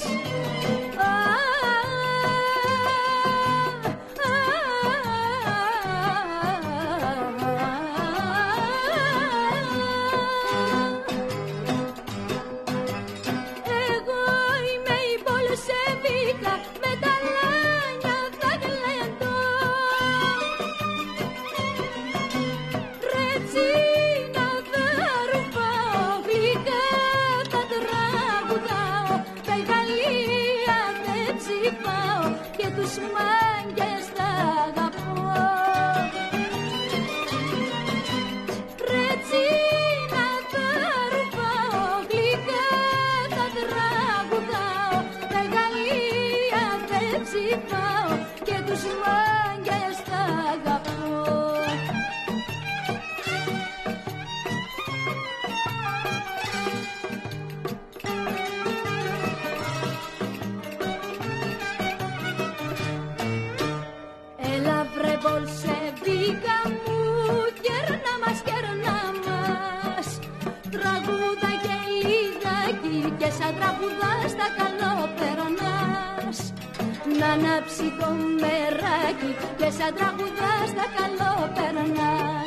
Να ανάψει το μεράκι και σαν τραγουδάς τα καλό περνάς.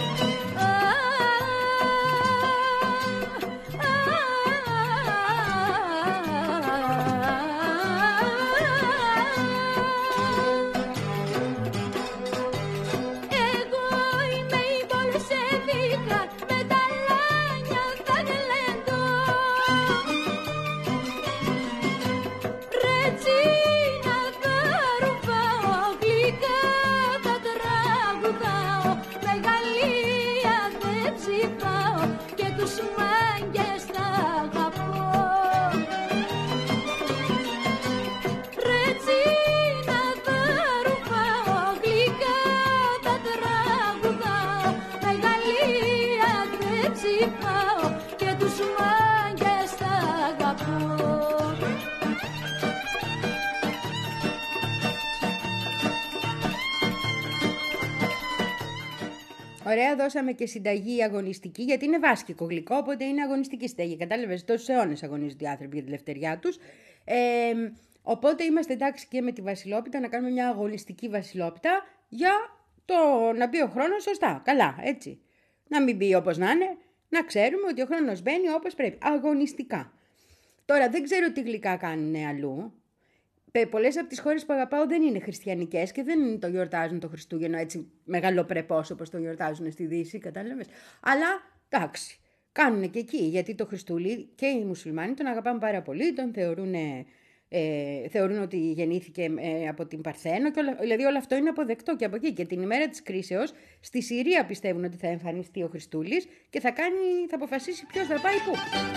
Ωραία, δώσαμε και συνταγή αγωνιστική, γιατί είναι βάσκικο γλυκό, οπότε είναι αγωνιστική συνταγή. Κατάλαβες, τόσους αιώνες αγωνίζονται οι άνθρωποι για τη ελευθεριά τους. Ε, οπότε είμαστε εντάξει και με τη βασιλόπιτα να κάνουμε μια αγωνιστική βασιλόπιτα για το να μπει ο χρόνος σωστά. Καλά, έτσι. Να μην μπει όπως να είναι, να ξέρουμε ότι ο χρόνος μπαίνει όπως πρέπει. Αγωνιστικά. Τώρα δεν ξέρω τι γλυκά κάνουν αλλού. Πολλές από τις χώρες που αγαπάω δεν είναι χριστιανικές και δεν το γιορτάζουν το Χριστούγεννο έτσι μεγαλοπρεπώς όπως το γιορτάζουν στη Δύση, κατάλαβες. Αλλά εντάξει, κάνουν και εκεί, γιατί το Χριστούλη και οι μουσουλμάνοι τον αγαπάνε πάρα πολύ, τον θεωρούν, ε, θεωρούν ότι γεννήθηκε ε, από την Παρθένο, και όλα, δηλαδή όλο αυτό είναι αποδεκτό και από εκεί. Και την ημέρα της κρίσεως στη Συρία πιστεύουν ότι θα εμφανιστεί ο Χριστούλης και θα, κάνει, θα αποφασίσει ποιος θα πάει πού.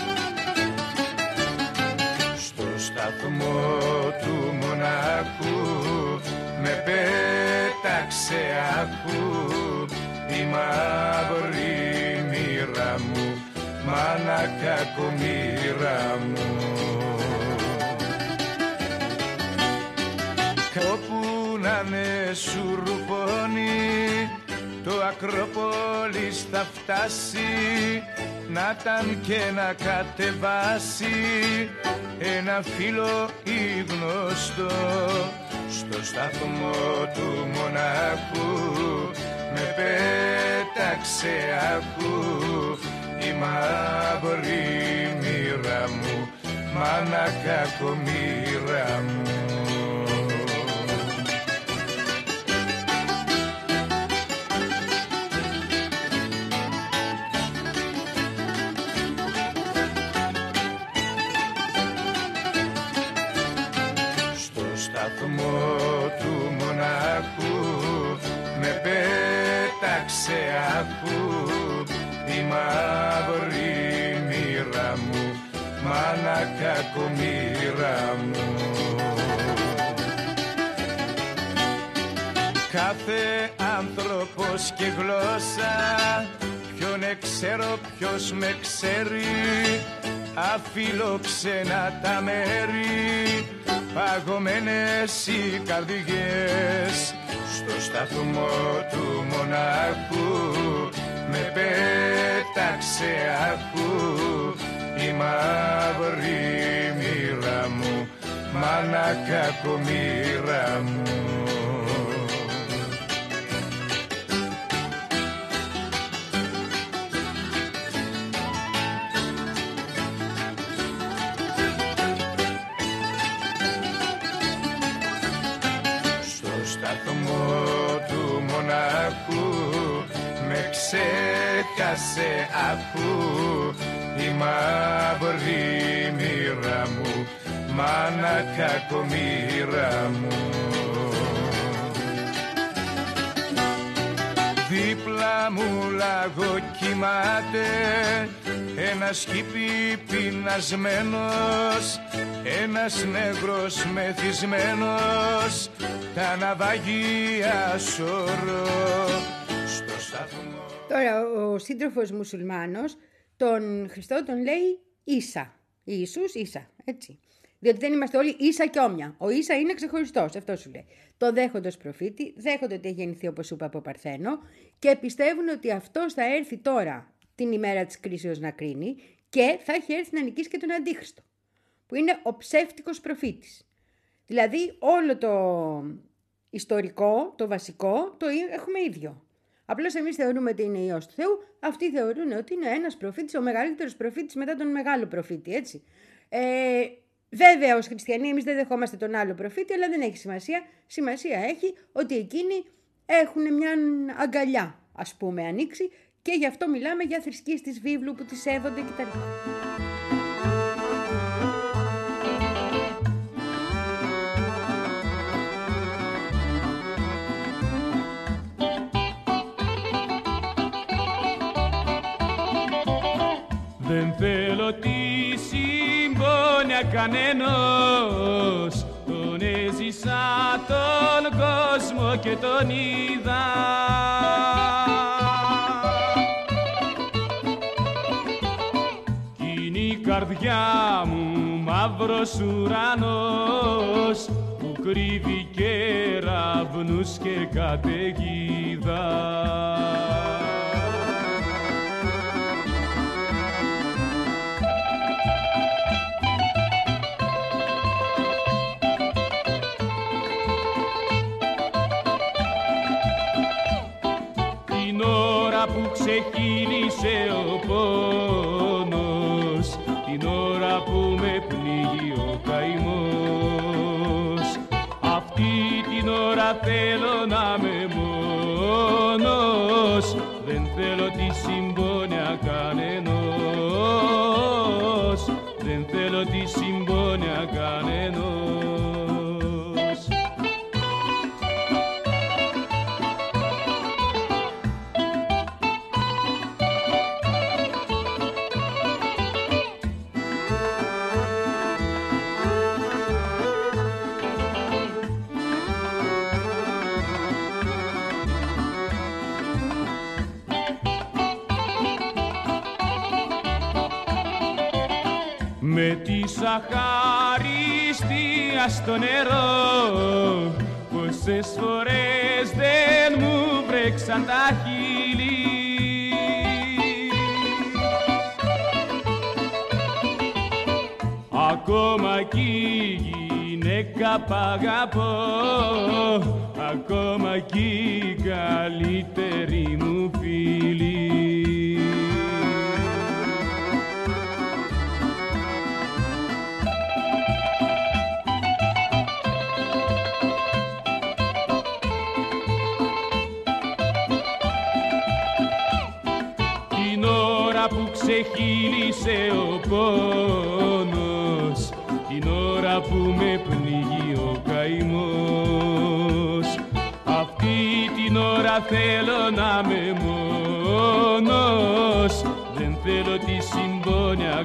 Στο σταθμό του μοναχού με πέταξε αχού η μαύρη μοίρα μου, μάνα κακομοίρα μου. Όπου να είναι σουρπώνει, το Ακρόπολης θα φτάσει, να ταν και να κατεβάσει ένα φίλο ή γνωστό. Στο σταθμό του μονάχου με πέταξε άκου, η μαύρη μοίρα μου, μάνα κακομοίρα μου. Του μονάχου με πέταξε άκου, η μαύρη μοίρα μου, μάνα κακομοίρα μου. Κάθε άνθρωπος και γλώσσα, ποιον ξέρω ποιος με ξέρει, αφιλοξενά τα μέρη, παγωμένες οι καρδιές. Στο σταθμό του μονάχου με πέταξε άκου, η μαύρη μοίρα μου, μάνα κακομοίρα μου. Του μονάχου με ξέχασε άκου, η μαύρη μοίρα μου, μάνα κακομοίρα μου. Δίπλα μου λαγό κοιμάται ένας χίπι πεινασμένος, ένας νέγρος μεθυσμένος, τα ναυαγία σωρό στο σταθμό. Τώρα ο σύντροφος μουσουλμάνος τον Χριστό τον λέει Ίσα, Ιησούς Ίσα, έτσι. Διότι δεν είμαστε όλοι ίσα και όμοια. Ο Ίσα είναι ξεχωριστός, αυτό σου λέει. Το δέχονται ως προφήτη, δέχονται ότι έχει γεννηθεί όπως σου είπα από Παρθένο και πιστεύουν ότι αυτός θα έρθει τώρα την ημέρα της κρίσεως να κρίνει και θα έχει έρθει να νικήσει και τον Αντίχριστο, που είναι ο ψεύτικος προφήτης. Δηλαδή όλο το ιστορικό, το βασικό, το έχουμε ίδιο. Απλώς εμείς θεωρούμε ότι είναι Υιός του Θεού, αυτοί θεωρούν ότι είναι ένας προφήτης, ο μεγαλύτερος προφήτης μετά τον μεγάλο προφήτη, έτσι. Ε, βέβαια ως χριστιανοί εμείς δεν δεχόμαστε τον άλλο προφήτη, αλλά δεν έχει σημασία. Σημασία έχει ότι εκείνοι έχουν μια αγκαλιά, ας πούμε, ανοίξει και γι' αυτό μιλάμε για θρησκείες της βίβλου που τις σέβονται κτλ. Δεν θέλω τη συμπόνια κανένας, τον έζησα τον κόσμο και τον είδα. Κι είναι η καρδιά μου μαύρος ουρανός που κρύβει κεραυνούς και καταιγίδα. Που ξεχύλισε ο πόνος, την ώρα που με πνίγει ο καημός, αυτή την ώρα θέλω να είμαι μόνος, δεν θέλω τη συμπόνια κανενός, δεν θέλω τη συμπόνια κανενός. αχάριστια στο νερό, πόσες φορές δεν μου βρέξαν τα χείλη. Ακόμα κι η γυναίκα π' αγαπώ, ακόμα κι η καλύτερη μου φίλη. Την ώρα που ξεχύλισε ο πόνος, την ώρα που με πνίγει ο καημός, αυτή την ώρα θέλω να με μόνος, δεν θέλω τη συμπόνια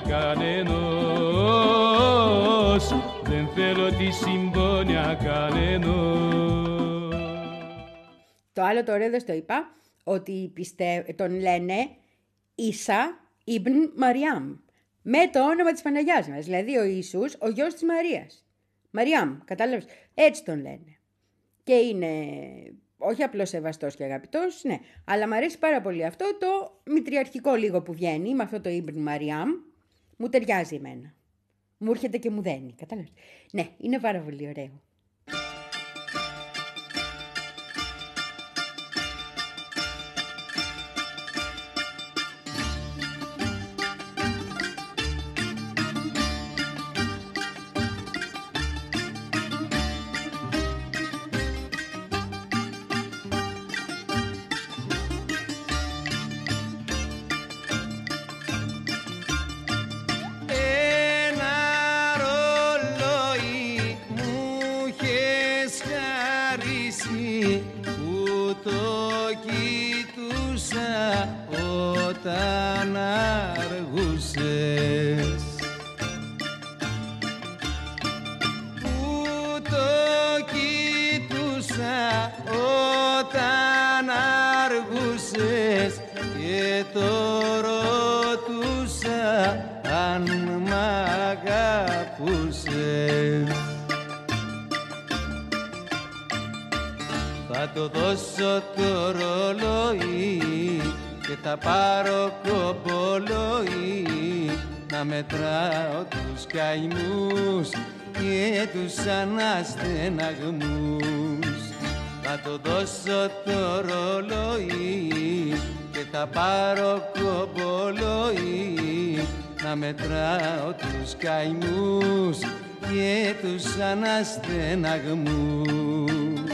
κανενός, δεν θέλω τη συμπόνια κανενός. Το άλλο τώρα δεν στο είπα, ότι πιστε... τον λένε Ίσα Ιμπν Μαριάμ, με το όνομα της Παναγιάς μας, δηλαδή ο Ιησούς, ο γιος της Μαρίας. Μαριάμ, κατάλαβες, έτσι τον λένε. Και είναι όχι απλώς σεβαστός και αγαπητός, ναι, αλλά μου αρέσει πάρα πολύ αυτό το μητριαρχικό λίγο που βγαίνει, με αυτό το Ιμπν Μαριάμ, μου ταιριάζει εμένα. Μου έρχεται και μου δένει, κατάλαβες. Ναι, είναι πάρα πολύ ωραίο. Όταν αργούσες, που το κοιτούσα όταν αργούσες και το ρωτούσα αν μ' αγαπούσες. Θα το δώσω το ρολόι και θα πάρω κομπολόι να μετράω τους καημούς και τους αναστεναγμούς. Θα το δώσω το ρολόι και θα πάρω κομπολόι να μετράω τους καημούς και τους αναστεναγμούς.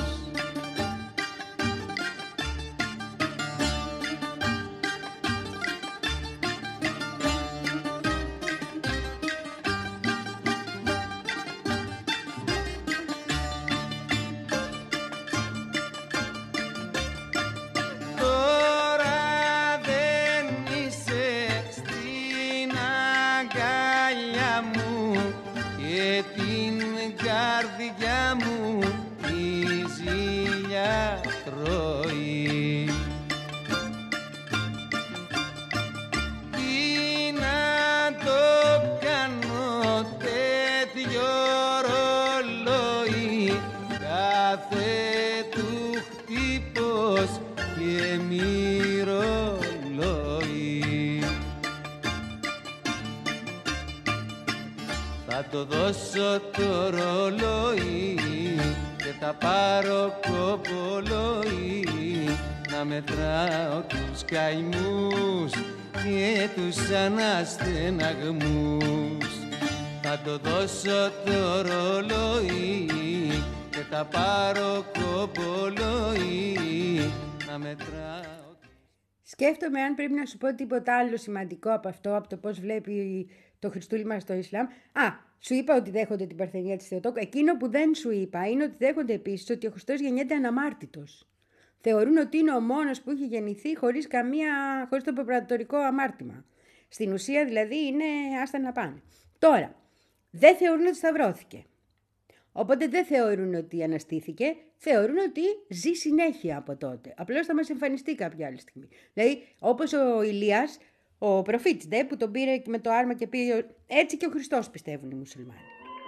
Θα το δώσω το ρολόι και θα πάρω κοπολόι να μετράω τους καημούς και τους αναστεναγμούς. Θα το δώσω το ρολόι και θα πάρω κοπολόι να μετράω. Σκέφτομαι αν πρέπει να σου πω τίποτα άλλο σημαντικό από αυτό, από το πώς βλέπει το Χριστούλημα στο Ισλάμ. Α, σου είπα ότι δέχονται την παρθενία της Θεοτόκου. Εκείνο που δεν σου είπα είναι ότι δέχονται επίσης ότι ο Χριστός γεννιέται αναμάρτητος. Θεωρούν ότι είναι ο μόνος που έχει γεννηθεί χωρίς, καμία, χωρίς το προπρατορικό αμάρτημα. Στην ουσία δηλαδή είναι άστα να πάνε. Τώρα, δεν θεωρούν ότι σταυρώθηκε. Οπότε δεν θεωρούν ότι αναστήθηκε, θεωρούν ότι ζει συνέχεια από τότε. Απλώς θα μας εμφανιστεί κάποια άλλη στιγμή. Δηλαδή, όπως ο Ηλίας, Ο προφήτης δε που τον πήρε με το άρμα και πήγε, έτσι και ο Χριστός πιστεύουν οι μουσουλμάνοι.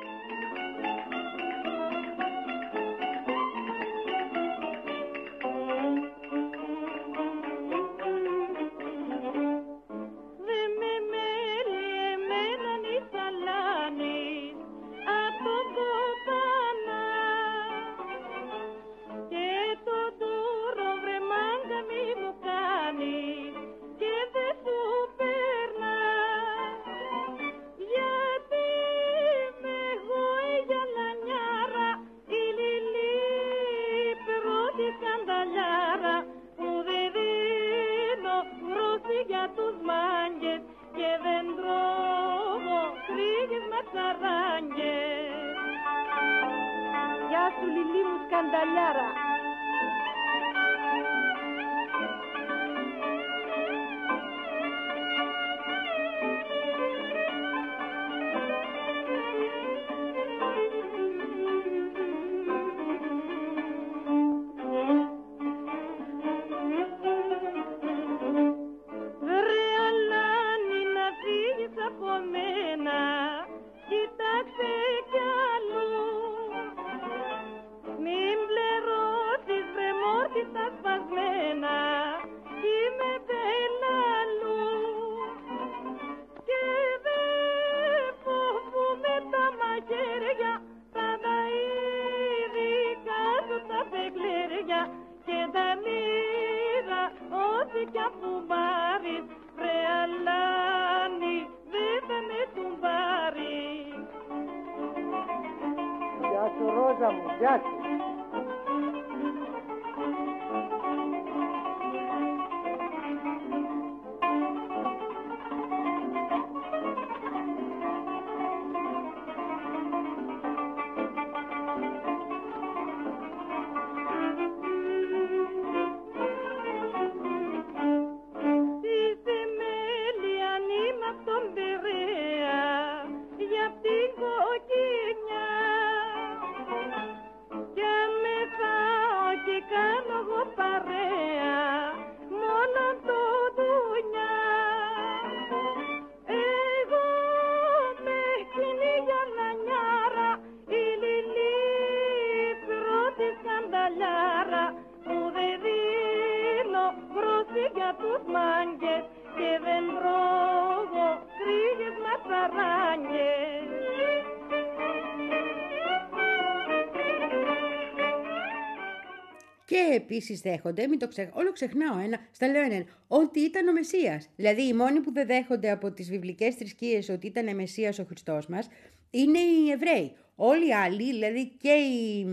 Και επίσης δέχονται, μην το ξεχ... όλο ξεχνάω ένα, στα λέω ένα, ότι ήταν ο Μεσσίας. Δηλαδή οι μόνοι που δεν δέχονται από τις βιβλικές θρησκείες ότι ήταν Μεσσίας ο Χριστός μας, είναι οι Εβραίοι. Όλοι οι άλλοι, δηλαδή και οι...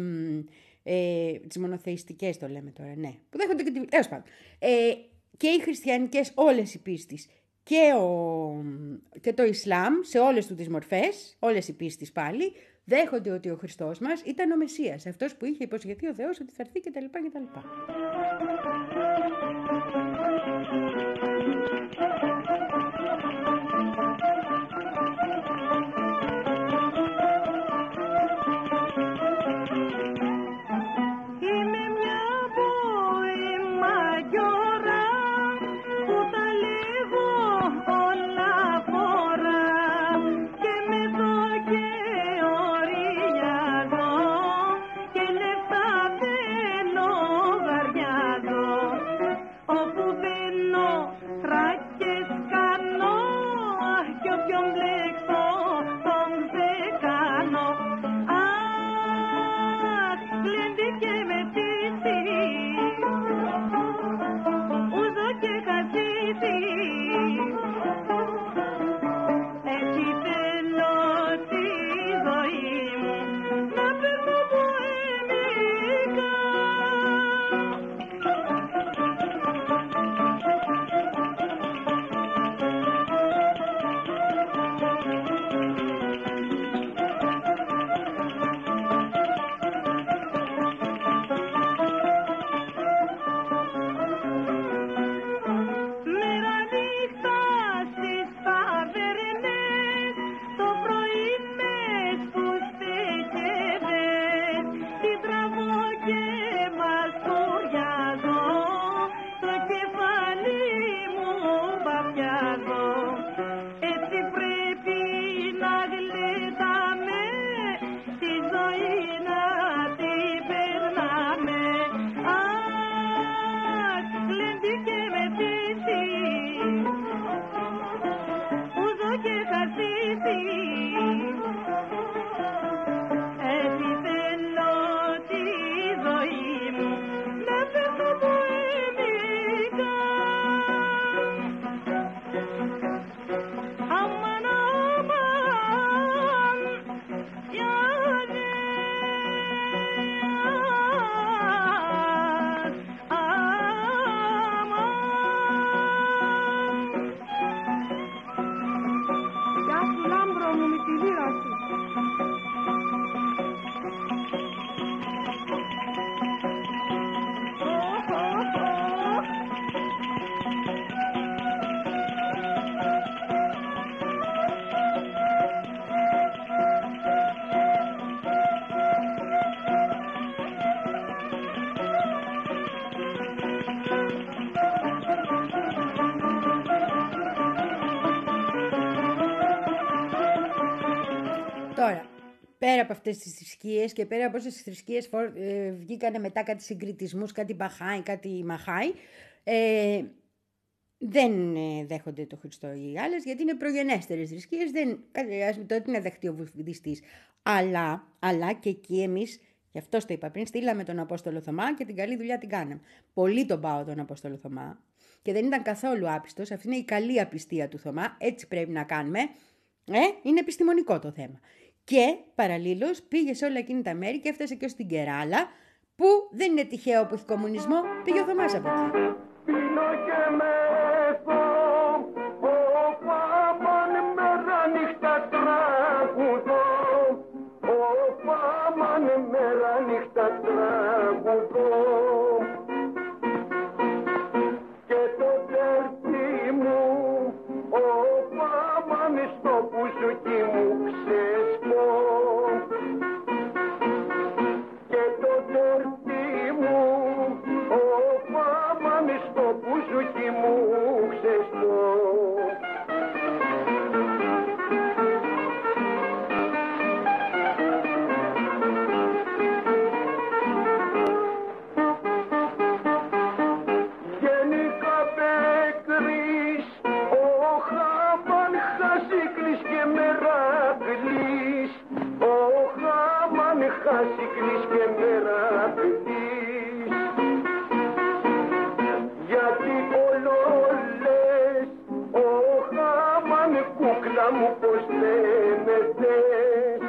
Ε, τις μονοθεϊστικές το λέμε τώρα, ναι, που δέχονται και, τη... έως πάνω. Ε, και οι χριστιανικές όλες οι πίστεις και, ο... και το Ισλάμ σε όλες του τις μορφές, όλες οι πίστεις πάλι, δέχονται ότι ο Χριστός μας ήταν ο Μεσσίας, αυτός που είχε υποσχεθεί ο Θεός ότι θα έρθει κτλ. κτλ. No. πέρα από αυτές τις θρησκείες και πέρα από όσες θρησκείες ε, βγήκανε μετά κάτι συγκριτισμούς, κάτι Μπαχάι, κάτι Μαχάι, ε, δεν ε, δέχονται το Χριστό οι άλλες, γιατί είναι προγενέστερες θρησκείες, δεν, τότε είναι δεχτεί ο βουδιστής. Αλλά, αλλά και εκεί εμείς, γι' αυτό το είπα πριν, στείλαμε τον Απόστολο Θωμά και την καλή δουλειά την κάναμε. Πολύ τον πάω τον Απόστολο Θωμά και δεν ήταν καθόλου άπιστος. Αυτή είναι η καλή απιστία του Θωμά, έτσι πρέπει να κάνουμε. Ε, είναι επιστημονικό το θέμα. Και παραλλήλως πήγε σε όλα εκείνη τα μέρη και έφτασε και ως την Κεράλα, που δεν είναι τυχαίο που έχει κομμουνισμό, πήγε ο Θωμάς από εκεί. Πίνω και μεθώ, ο Φάμαν μέρα νύχτα τραγουδώ, ο Φάμαν μέρα νύχτα τραγουδώ. Και το τερτί μου, ο Φάμαν στο πουζουκί μου ξεσπώ. Και το τερτί μου, ο Φάμαν στο πουζουκί μου ξεσπώ. Γενικά πέκρις, ο Χάμαν χασίκλης και μεράκλης, ο Χάμαν χασίκλης και μεράκλης. Γιατί όλο λες, ο Χάμαν κούκλα μου πως λένετες.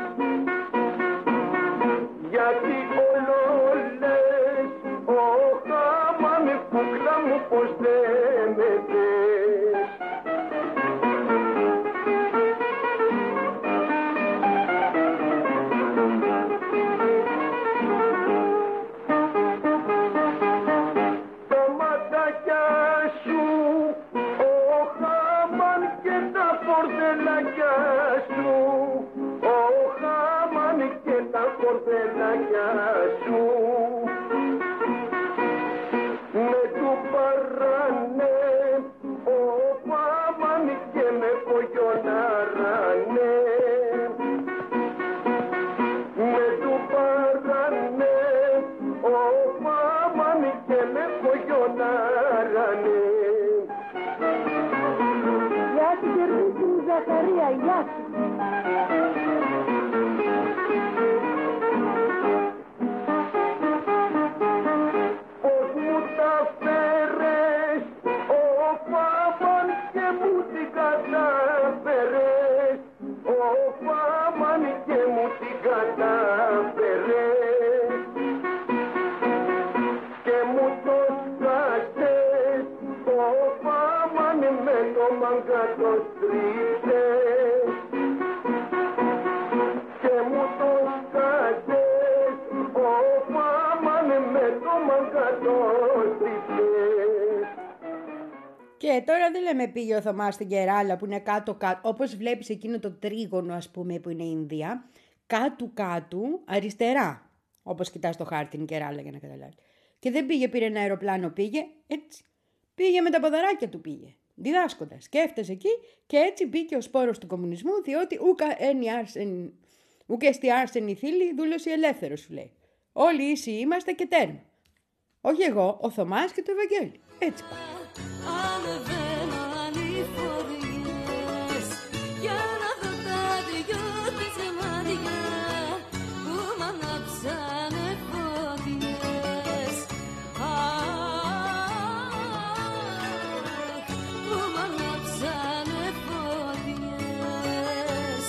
Γιατί όλο λες, ο Χάμαν κούκλα μου πως λένετες. Τα ματάκια σου, ο Χάμαν και τα φορδελάκια σου, ο Χάμαν και τα φορδελάκια σου. Με του παράνε, ο Χάμαν και με κογιονάρανε. Με του παράνε, ο Χάμαν και με κογιονάρανε. Γεια σου Κερδίση μου Ζαχαρία, γεια σου. Πώς μου τα φέρες, ο Φάμαν και μου την κατάφερες, ο Φάμαν και μου την κατάφερες. Και μου το σκάσες, ο Φάμαν με το μάγκα το στρίψες. Και μου το σκάσες, ο Φάμαν με το μάγκα το στρίψες. Και τώρα δεν λέμε πήγε ο Θωμάς στην Κεράλα που είναι κάτω-κάτω, όπως βλέπεις εκείνο το τρίγωνο ας πούμε που είναι η Ινδία, κάτω-κάτω αριστερά, όπως κοιτάς το χάρτη την Κεράλα για να καταλάβεις. Και δεν πήγε, πήρε ένα αεροπλάνο, πήγε έτσι. Πήγε με τα ποδαράκια του πήγε, διδάσκοντας. Και έφτασε εκεί και έτσι μπήκε ο σπόρος του κομμουνισμού, διότι ούκ εστι άρσεν η θήλη δούλωση ελεύθερος σου λέει. Όλοι ίσοι είμαστε και τέρμα. Όχι εγώ, ο Θωμάς και το Ευαγγέλιο. Έτσι πάει. Ανεβαίναν οι φωτιές για να δω τα δυο της μάτια που μ' ανάψανε φωτιές. Αχ, που μ' ανάψανε φωτιές.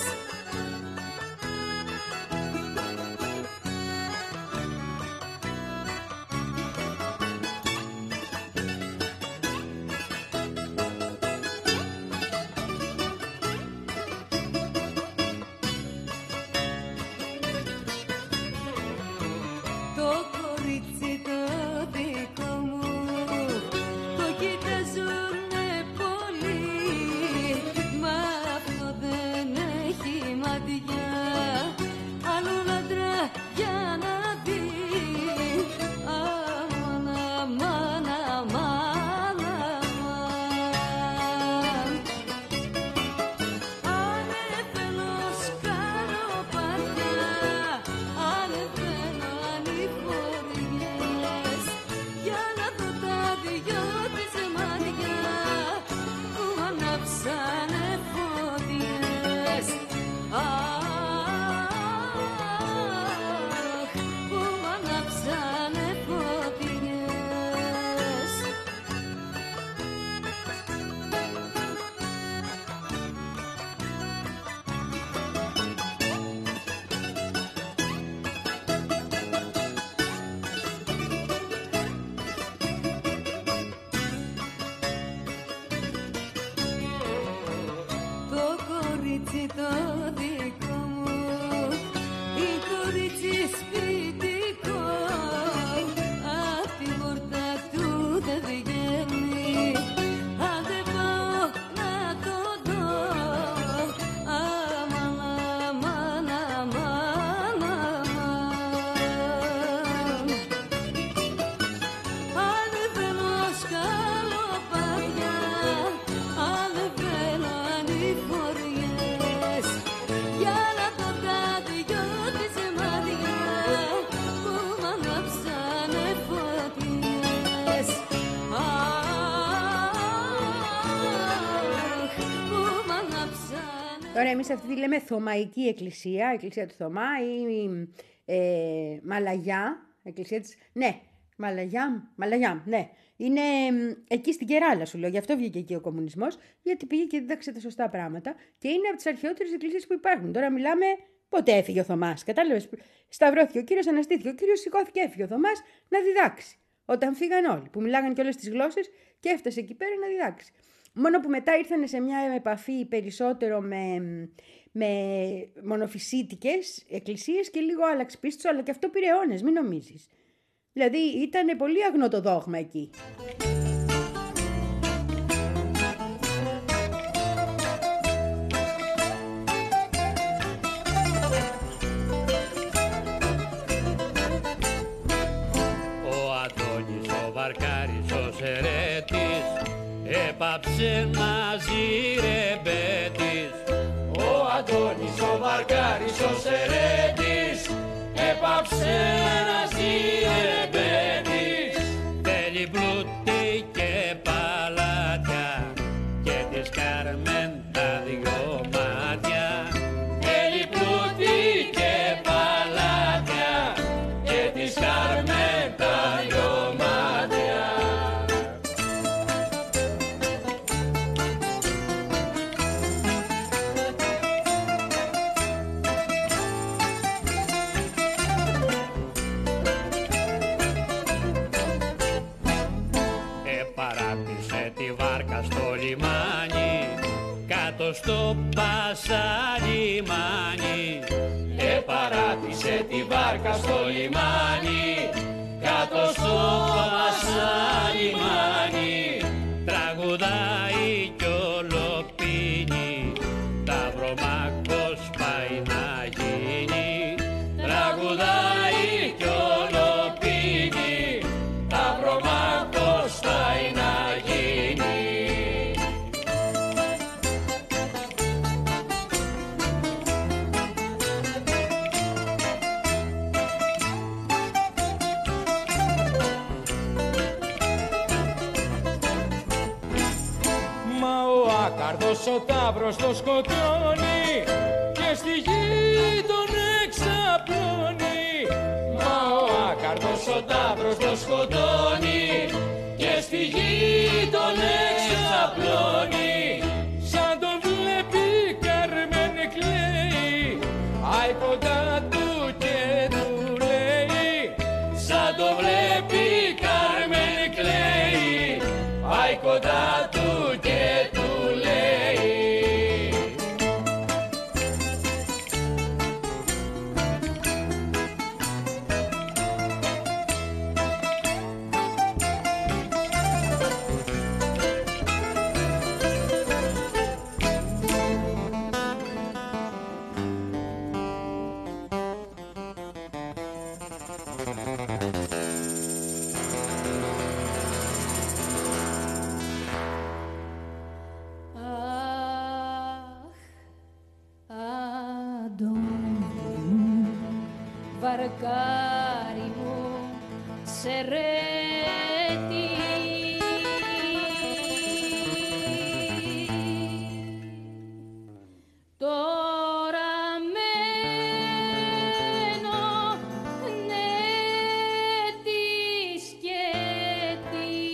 Τώρα εμείς αυτή τη λέμε Θωμαϊκή Εκκλησία, Εκκλησία του Θωμά ή ε, Μαλαγιά, Εκκλησία της... Ναι, Μαλαγιά, Μαλαγιά, ναι. Είναι εκεί στην Κεράλα σου λέω, γι' αυτό βγήκε εκεί ο κομμουνισμός, γιατί πήγε και δίδαξε τα σωστά πράγματα και είναι από τις αρχαιότερες εκκλησίες που υπάρχουν. Τώρα μιλάμε πότε έφυγε ο Θωμάς, κατάλαβες, σταυρώθηκε ο Κύριος, αναστήθηκε ο Κύριος, σηκώθηκε, έφυγε ο Θωμάς να διδάξει. Όταν φύγαν όλοι, που μιλάγαν και όλες τις γλώσσες και έφτασε εκεί πέρα να διδάξει. Μόνο που μετά ήρθαν σε μια επαφή περισσότερο με, με μονοφυσίτικες εκκλησίες και λίγο άλλαξε πίστη του, αλλά και αυτό πήρε αιώνες, μην νομίζεις. Δηλαδή ήταν πολύ αγνό το δόγμα εκεί. Ο Αντώνης ο Βαρκάρης ο Σερέτης έπαψε να ζει ρεμπέτης. Ο Αντώνης ο Βαρκάρης ο Σερέτης έπαψε να ζει ρεμπέτης. Θέλει πλούτη και παλάτια και της Κάρμεν τα δυο μάτια. Θέλει πλούτη και παλάτια και της Κάρμεν τα δυο μάτια. Στο λιμάνι, κάτω στο Πασαλιμάνι. Επαράτησε τη βάρκα στο λιμάνι, κάτω στο Πασαλιμάνι. Τραγουδάει κι ολοπίνει, ταυρομάκος πάει να γίνει. Τραγουδάει κι ολοπίνει, ταυρομάκος πάει να γίνει. Άκαρδος ο ταύρος το σκοτώνει και στη γη τον εξαπλώνει. Μα ο άκαρδος ο ταύρος το σκοτώνει και στη γη τον εξαπλώνει. Σαν τον βλέπει Καρμέν κλαίει, άι κοντά του και του λέει. Σαν τον βλέπει Καρμέν κλαίει, άι κοντά του και του λέει. Βαρκάρι μου, Σερέτη, τώρα μένω νέτη σκέτη.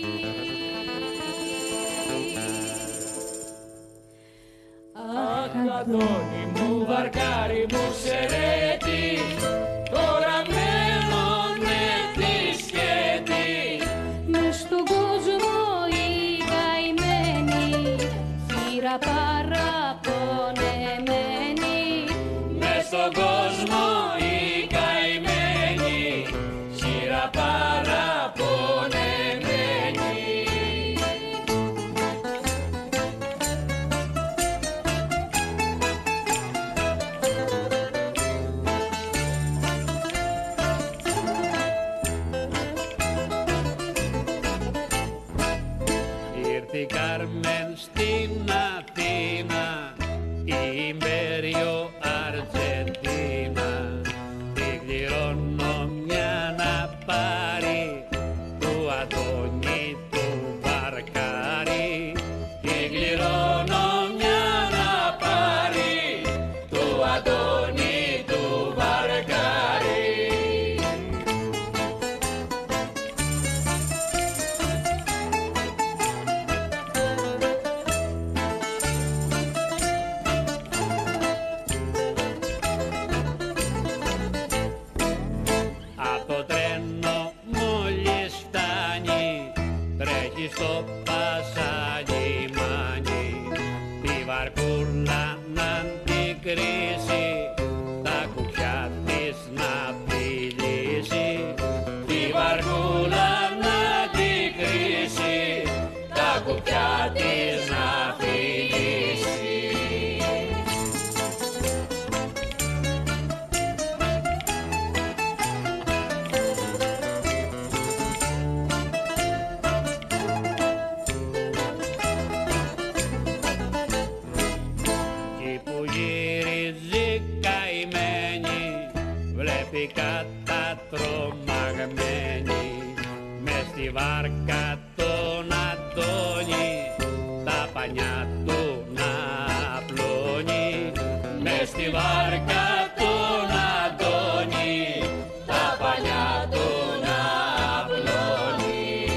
Αχ, Αντώνη μου, βαρκάρι μου, Σερέτη, τώρα μένω νέτη σκέτη. Μες στον κόσμο οι καημένοι, χείρα παραπονεμένη. Μες στον κόσμο οι καημένοι, χείρα παραπονεμένη. Ήρθε η Κάρμεν στην Αθήνα, Ιμπέριο Αργεντίνα. Την κληρώνω μια να πάρει, του Αντώνη του Βαρκάρη. Την κληρώνω μια να πάρει, εκεί στο Πασαλιμάνι τη βαρκούλα να την κρίσει, τα κουπιά της να πηλήσει, τη βαρκούλα να την κρίσει, τα κουπιά της να πηλήσει. Κατατρομαγμένη μες στη βάρκα τον Αντώνη, τα πανιά του να απλώνει, μες στη βάρκα τον Αντώνη, τα πανιά του να απλώνει.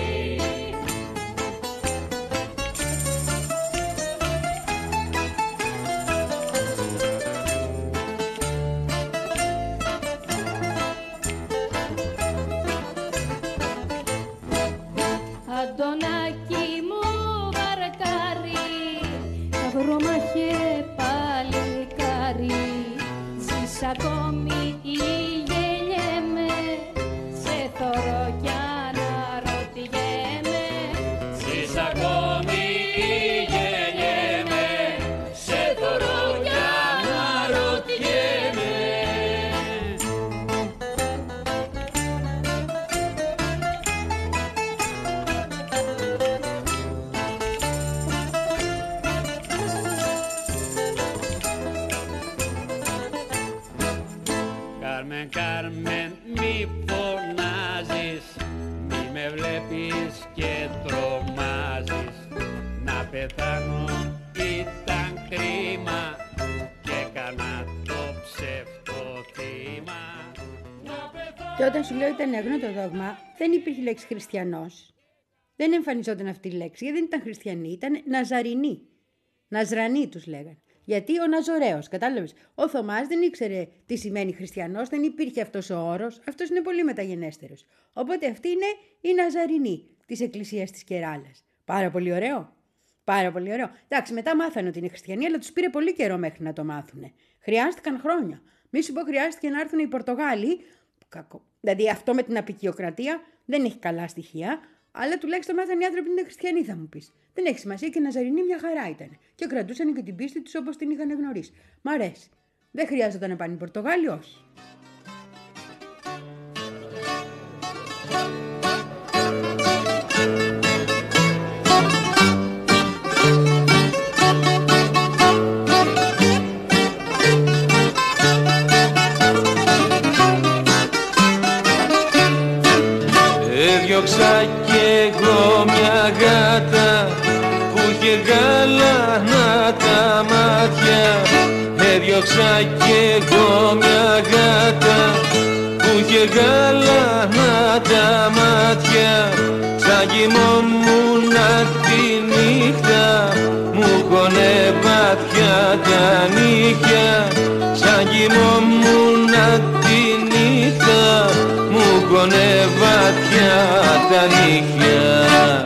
Αντωνάκι μου βαρκάρι, αγρόμαχε παλικάρι, ζεις ακόμη ή γελιέμαι, σε θωρώ κι αναρωτιέμαι, ζεις ακόμη ή γελιέμαι, σε θωρώ κι αναρωτιέμαι. Κάρμεν, Κάρμεν, μη φωνάζεις, μη με βλέπεις και τρομάζεις, να πεθάνω ήταν κρίμα και κανά το ψευτοθύμα. Και όταν σου λέω ήταν αγνό το δόγμα, δεν υπήρχε η λέξη χριστιανός. Δεν εμφανιζόταν αυτή η λέξη, γιατί δεν ήταν χριστιανοί, ήταν ναζαρινοί. Ναζρανοί τους λέγανε. Γιατί ο Ναζωραίος, κατάλαβες. Ο Θωμάς δεν ήξερε τι σημαίνει χριστιανός, δεν υπήρχε αυτός ο όρος, αυτός είναι πολύ μεταγενέστερος. Οπότε αυτή είναι η Ναζαρινή της Εκκλησίας της Κεράλας. Πάρα πολύ ωραίο. Πάρα πολύ ωραίο. Εντάξει, μετά μάθανε ότι είναι χριστιανοί, αλλά τους πήρε πολύ καιρό μέχρι να το μάθουνε. Χρειάστηκαν χρόνια. Μη σου πω, χρειάστηκε να έρθουν οι Πορτογάλοι. Κακό. Δηλαδή αυτό με την απικιοκρατία δεν έχει καλά στοιχεία. Αλλά τουλάχιστον μάθανε οι άνθρωποι είναι χριστιανοί, θα μου πεις. Δεν έχει σημασία και οι Ναζαρινοί μια χαρά ήταν. Και κρατούσαν και την πίστη τους όπως την είχαν γνωρίσει. Μ' αρέσει. Δεν χρειάζεται να πάνε οι Πορτογάλοι, όχι. Έδιωξα κι εγώ μια γάτα που είχε γάλανα τα μάτια. Έδιωξα κι εγώ μια γάτα που είχε γάλανα τα μάτια. Σαν κοιμόμουνα τη νύχτα μου χωνεύα πια τα νύχια. Σαν κοιμόμουνα τη νύχτα μου χωνεύα πια τα νύχια.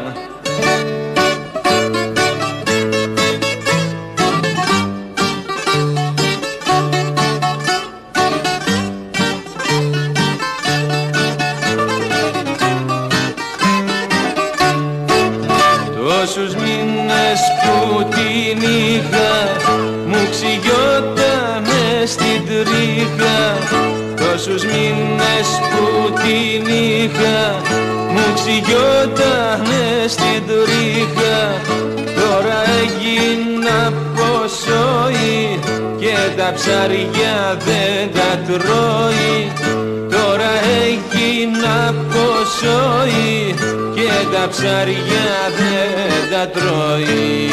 Τόσους μήνες που την είχα μου ξυγιότανε στην τρίχα. Τόσους μήνες που την είχα μου ξυγιότανε στην τρίχα. Τώρα έγινα ποσόη και τα ψάρια δεν τα τρώει. Τώρα έγινα ποσόη και τα ψάρια δεν τα τρώει.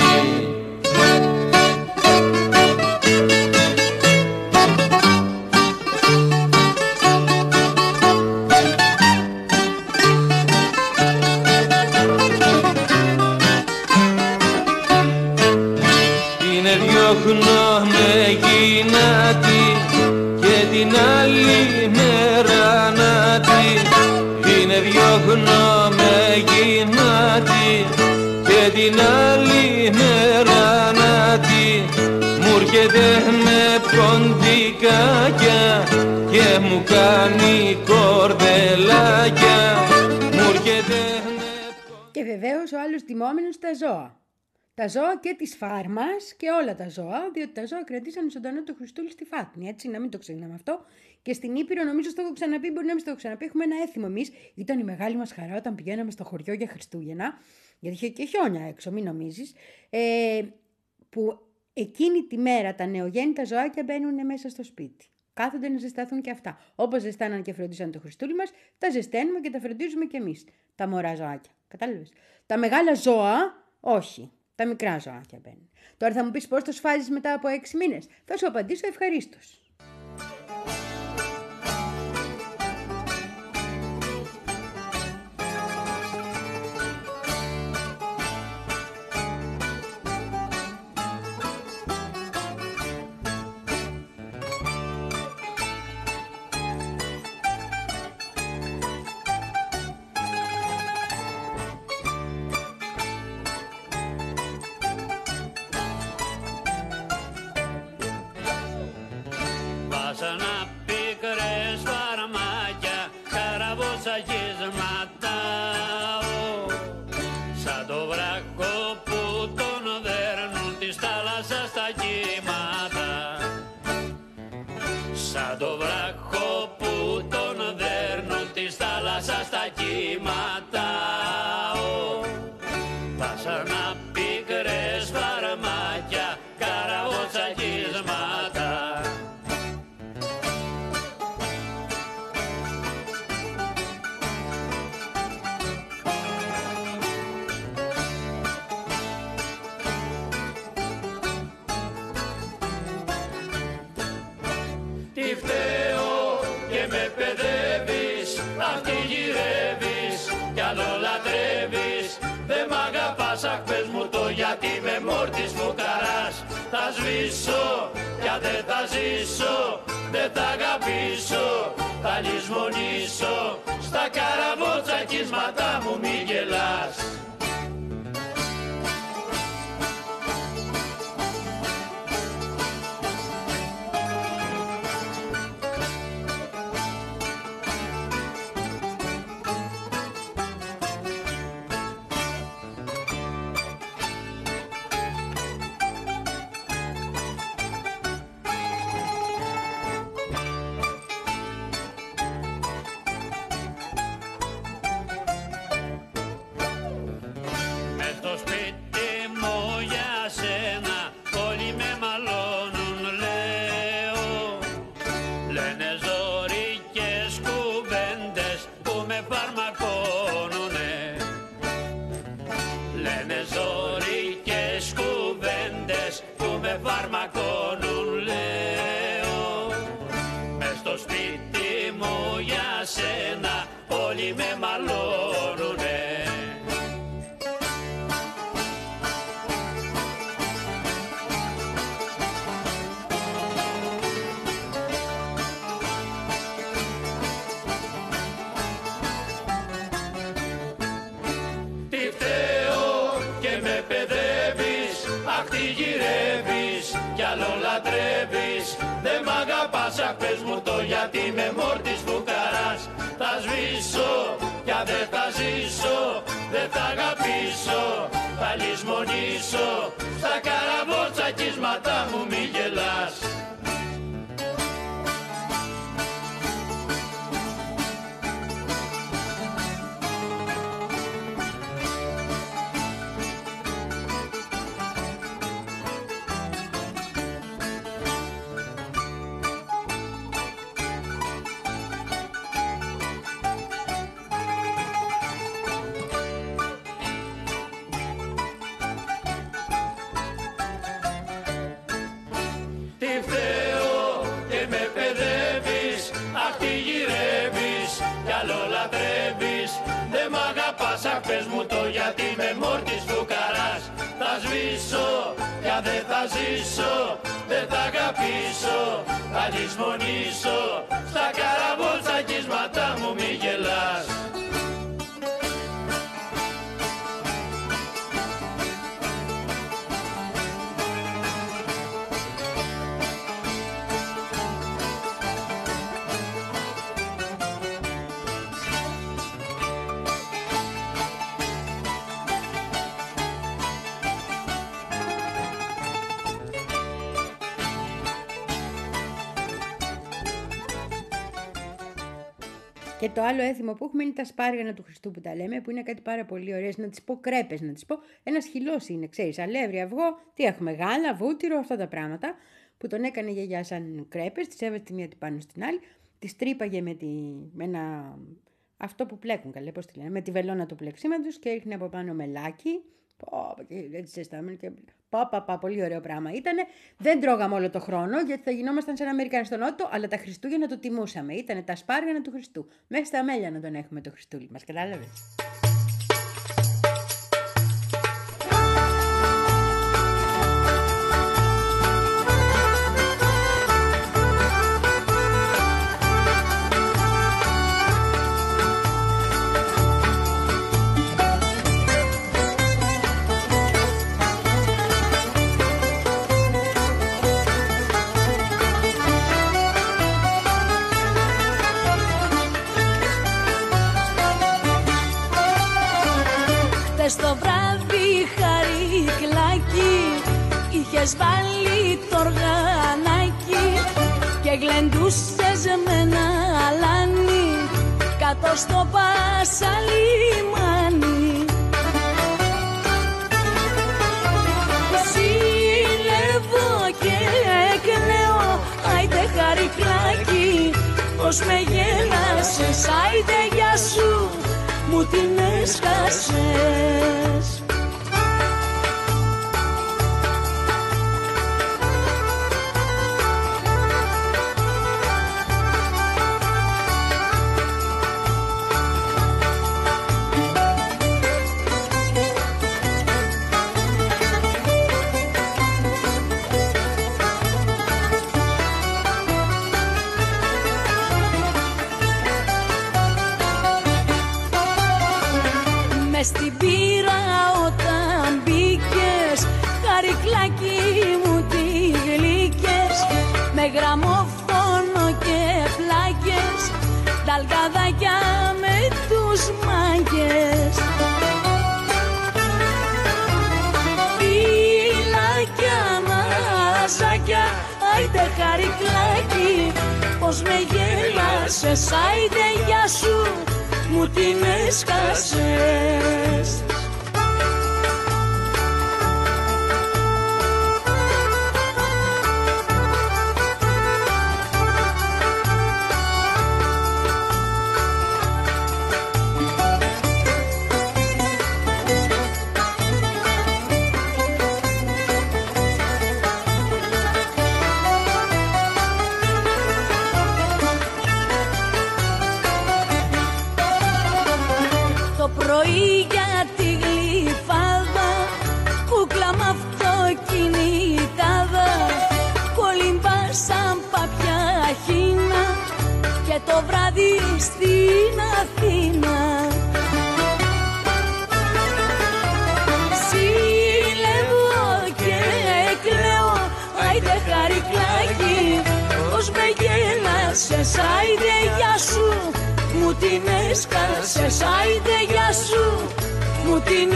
Διώχνω με γυνάτη και την άλλη μέρα να τη. Είναι διώχνω με γυνάτη την άλλη μέρα να τη μου έρχεται με ποντικάκια και μου κάνει κορδελάκια. Μου έρχεται με... Και βεβαίως ο άλλος τιμόμενος τα ζώα. Τα ζώα και της φάρμας και όλα τα ζώα, διότι τα ζώα κρατήσαν ζωντανό το Χριστούλη στη Φάτνη, έτσι, να μην το ξεχνάμε αυτό. Και στην Ήπειρο, νομίζω στο έχω ξαναπεί, μπορεί να μην στο έχω ξαναπεί, έχουμε ένα έθιμο εμείς. Ήταν η μεγάλη μας χαρά όταν πηγαίναμε στο χωριό για Χριστούγεννα, γιατί είχε και χιόνια έξω, μην νομίζεις, ε, που εκείνη τη μέρα τα νεογέννητα ζωάκια μπαίνουν μέσα στο σπίτι. Κάθονται να ζεσταθούν και αυτά. Όπως ζεστάναν και φροντίσαν το Χριστούλη μας, τα ζεσταίνουμε και τα φροντίζουμε κι εμείς. Τα μωρά ζωάκια. Κατάλαβες. Τα μεγάλα ζώα, όχι. Τα μικρά ζωάκια μπαίνουν. Τώρα θα μου πεις πώς το σφάζεις μετά από έξι μήνες. Θα σου απαντήσω ευχαρίστως. Θα σβήσω κι αν δεν θα ζήσω, δεν θα αγαπήσω, θα λησμονήσω στα καραβοτσακίσματα μου μη γελάς. Πες μου το γιατί με μόρτης φουκαράς. Θα σβήσω κι αν δεν θα ζήσω, δεν θα αγαπήσω, θα λησμονήσω στα καραβοτσακίσματα μου μη γελάς. Πες μου το γιατί με μόρτης φουκαράς. Θα σβήσω κι αν δεν θα ζήσω, δεν θα αγαπήσω, θα λησμονήσω στα καραβοτσακίσματα μου μη γελάς. Και το άλλο έθιμο που έχουμε είναι τα σπάργανα του Χριστού που τα λέμε, που είναι κάτι πάρα πολύ ωραίες. Να τις πω κρέπες, να τις πω. Ένας χυλός είναι, ξέρεις, αλεύρι, αυγό, τι έχουμε, γάλα, βούτυρο, αυτά τα πράγματα που τον έκανε η γιαγιά σαν κρέπες, τις έβαζε τη μία την πάνω στην άλλη, τις τρύπαγε με, τη, με ένα. Αυτό που πλέκουν, καλέ, πώς τη λένε, με τη βελόνα του πλεξίματος και έριχνε από πάνω μελάκι. Πω, έτσι ζεστάμενο και πα, πα, πα, πολύ ωραίο πράγμα ήτανε. Δεν τρώγαμε όλο το χρόνο γιατί θα γινόμασταν σαν Αμερικάνοι στο Νότο, αλλά τα Χριστούγεννα το τιμούσαμε. Ήτανε τα σπάργανα του Χριστού. Μέχρι στα μέλια να τον έχουμε το Χριστούλη μας, κατάλαβες. Στο βράδυ χαρικλάκι είχες βάλει το οργανάκι και γλεντούσες με ένα αλάνι κάτω στο Πασαλιμάνι. Ζήλευω και κλαίω, άιντε χαρικλάκι, πως με γέλασες, άιντε γεια σου, μου την έσκασες. Στην πύρα όταν μπήκες, χαρικλάκι μου τι γλύκες, με γραμμόφωνο και πλάκες, ταλκαδάκια με τους μάγκες. Φυλάκια, μαραζάκια, άιντε χαρικλάκι, πως με γέλασες, άιντε γεια σου, μου την έσκασες. Το βράδυ στην Αθήνα ζήλευω και κλαίω, άιντε χαρικλάκι, πως με γέλασες, άιντε γεια σου, μου την έσκασες, άιντε γεια σου, μου την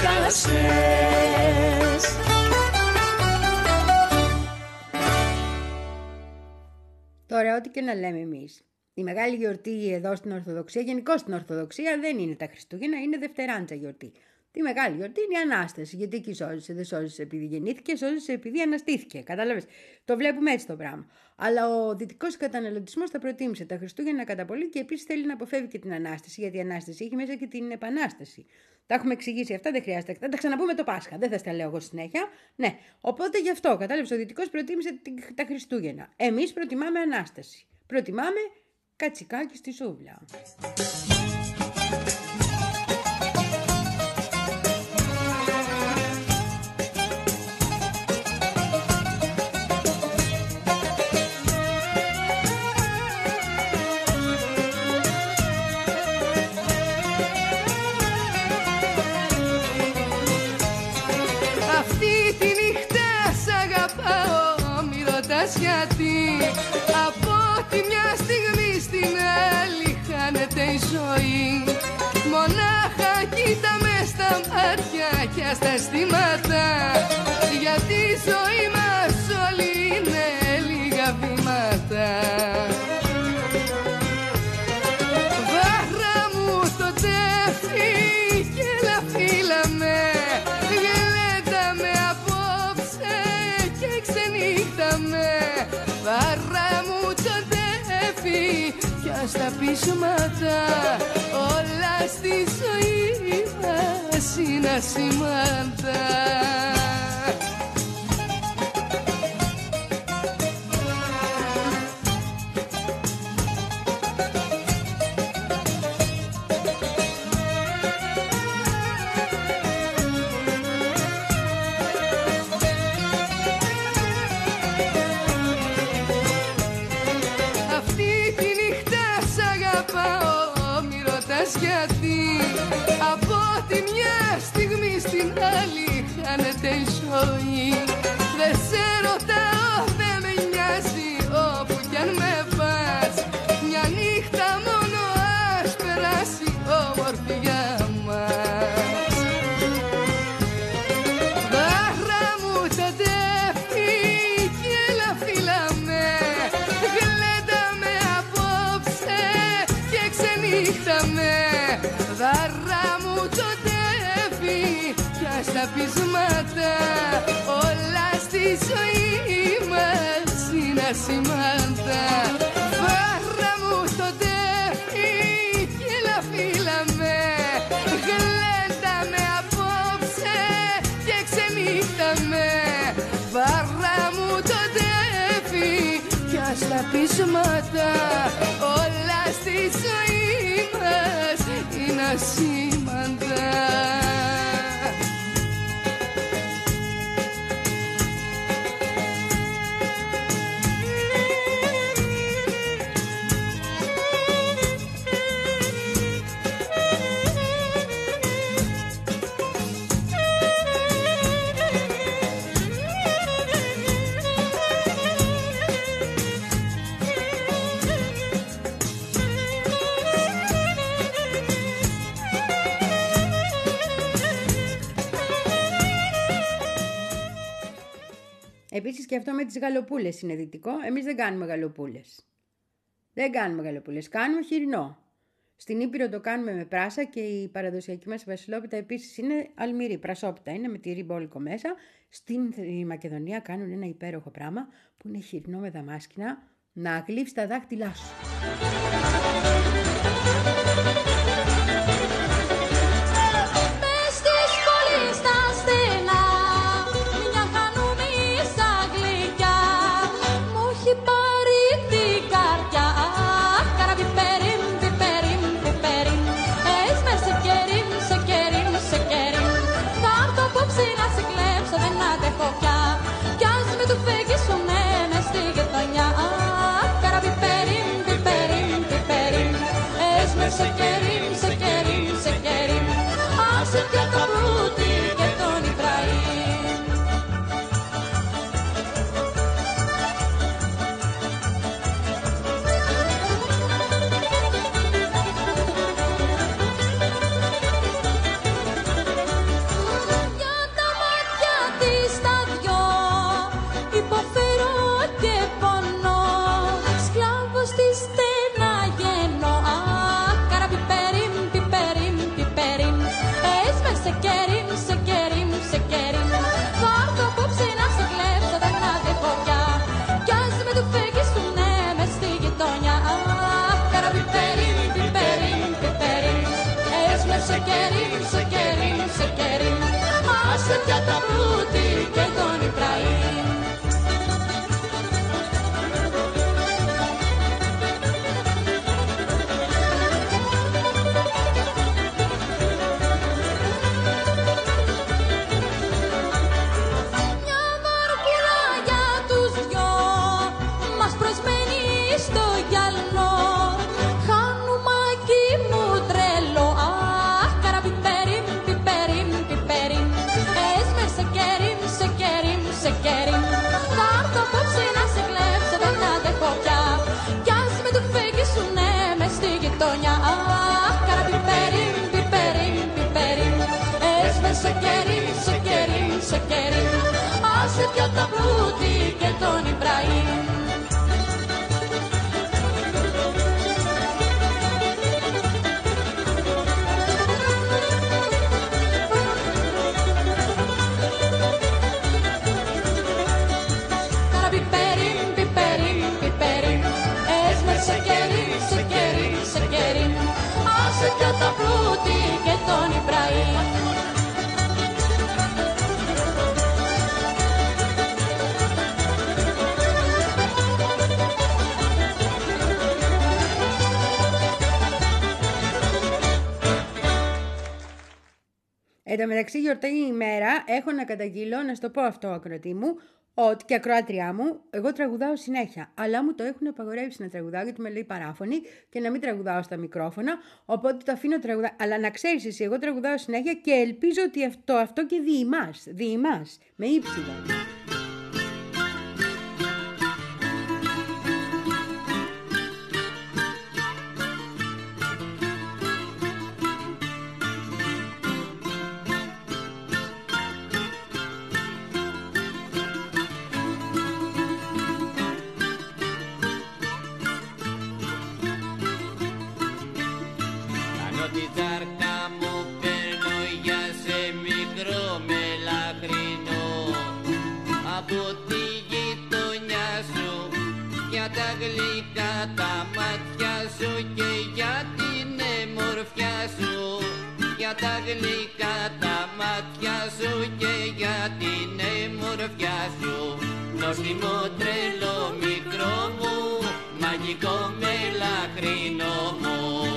έσκασες. Τώρα, ό,τι και να λέμε εμείς, η μεγάλη γιορτή εδώ στην Ορθοδοξία, γενικώς στην Ορθοδοξία, δεν είναι τα Χριστούγεννα, είναι Δευτεράντζα γιορτή. Τη μεγάλη γιορτή είναι η Ανάσταση. Γιατί εκεί σώζεσαι, δεν σώζεσαι επειδή γεννήθηκε, σώζεσαι επειδή αναστήθηκε. Κατάλαβες. Το βλέπουμε έτσι το πράγμα. Αλλά ο δυτικός καταναλωτισμός θα προτίμησε τα Χριστούγεννα κατά πολύ και επίσης θέλει να αποφεύγει και την Ανάσταση, γιατί η Ανάσταση έχει μέσα και την Επανάσταση. Τα έχουμε εξηγήσει αυτά, δεν χρειάζεται. Θα τα ξαναπούμε το Πάσχα. Δεν θα στα λέω εγώ συνέχεια. Ναι. Οπότε γι' αυτό, κατάλαβες, ο δυτικός προτίμησε τα Χριστούγεννα. Εμείς προτιμάμε Ανάσταση. Προτιμάμε κατσικάκι στη σούβλα. Αυτή τη νύχτα σ' αγαπάω, μη ρωτάς γιατί. Από τη μια στιγμή στην άλλη χάνεται η ζωή. Μονάχα κοίτα με στα μάτια και ας τα αισθήματα, γιατί η ζωή μας όλη είναι λίγα βήματα. στα πείσματα, όλα στη ζωή μας είναι ασήμαντα. Γιατί από τη μια στιγμή στην άλλη χάνεται η ζωή. Δεν σε ρωτάω, δεν με νοιάζει όπου κι αν με πας. Μια νύχτα μόνο ας περάσει όμορφη για μας. Βάρρα μου το τέφι και έλα φίλα με, γλέντα με απόψε και ξενύχτα με. Δάρα μου το τέφι πια στα πείσματα, όλα στη ζωή μας είναι ασήμαντα. Δάρα μου το τέφι και έλα φίλα με, γλέντα με απόψε και ξενύχτα με. Δάρα μου το τέφι πια στα πείσματα, όλα στη ζωή μας είναι ασήμαντα. Επίσης και αυτό με τις γαλοπούλες είναι δυτικό. Εμείς δεν κάνουμε γαλοπούλες. Δεν κάνουμε γαλοπούλες. Κάνουμε χοιρινό. Στην Ήπειρο το κάνουμε με πράσα και η παραδοσιακή μας βασιλόπιτα επίσης είναι αλμυρή. Πρασόπιτα είναι με τυρί μπόλικο μέσα. Στην Μακεδονία κάνουν ένα υπέροχο πράγμα που είναι χοιρινό με δαμάσκηνα. Να γλύφεις τα δάχτυλά σου. Ες με σε κέρι Εν τω μεταξύ, γιορτή ημέρα έχω να καταγγείλω, να στο πω αυτό ακροατή μου, ότι και ακροάτριά μου, εγώ τραγουδάω συνέχεια. Αλλά μου το έχουν απαγορεύσει να τραγουδάω, γιατί με λέει παράφωνη και να μην τραγουδάω στα μικρόφωνα. Οπότε το αφήνω τραγουδά. Αλλά να ξέρεις εσύ, εγώ τραγουδάω συνέχεια και ελπίζω ότι αυτό, αυτό και διημάς. Διημάς. Με ύψιλο. Τα γλυκά τα μάτια σου και για την εμορφιά σου. Νόστιμο τρελό μικρό μου, μαγικό μελαχρινό μου.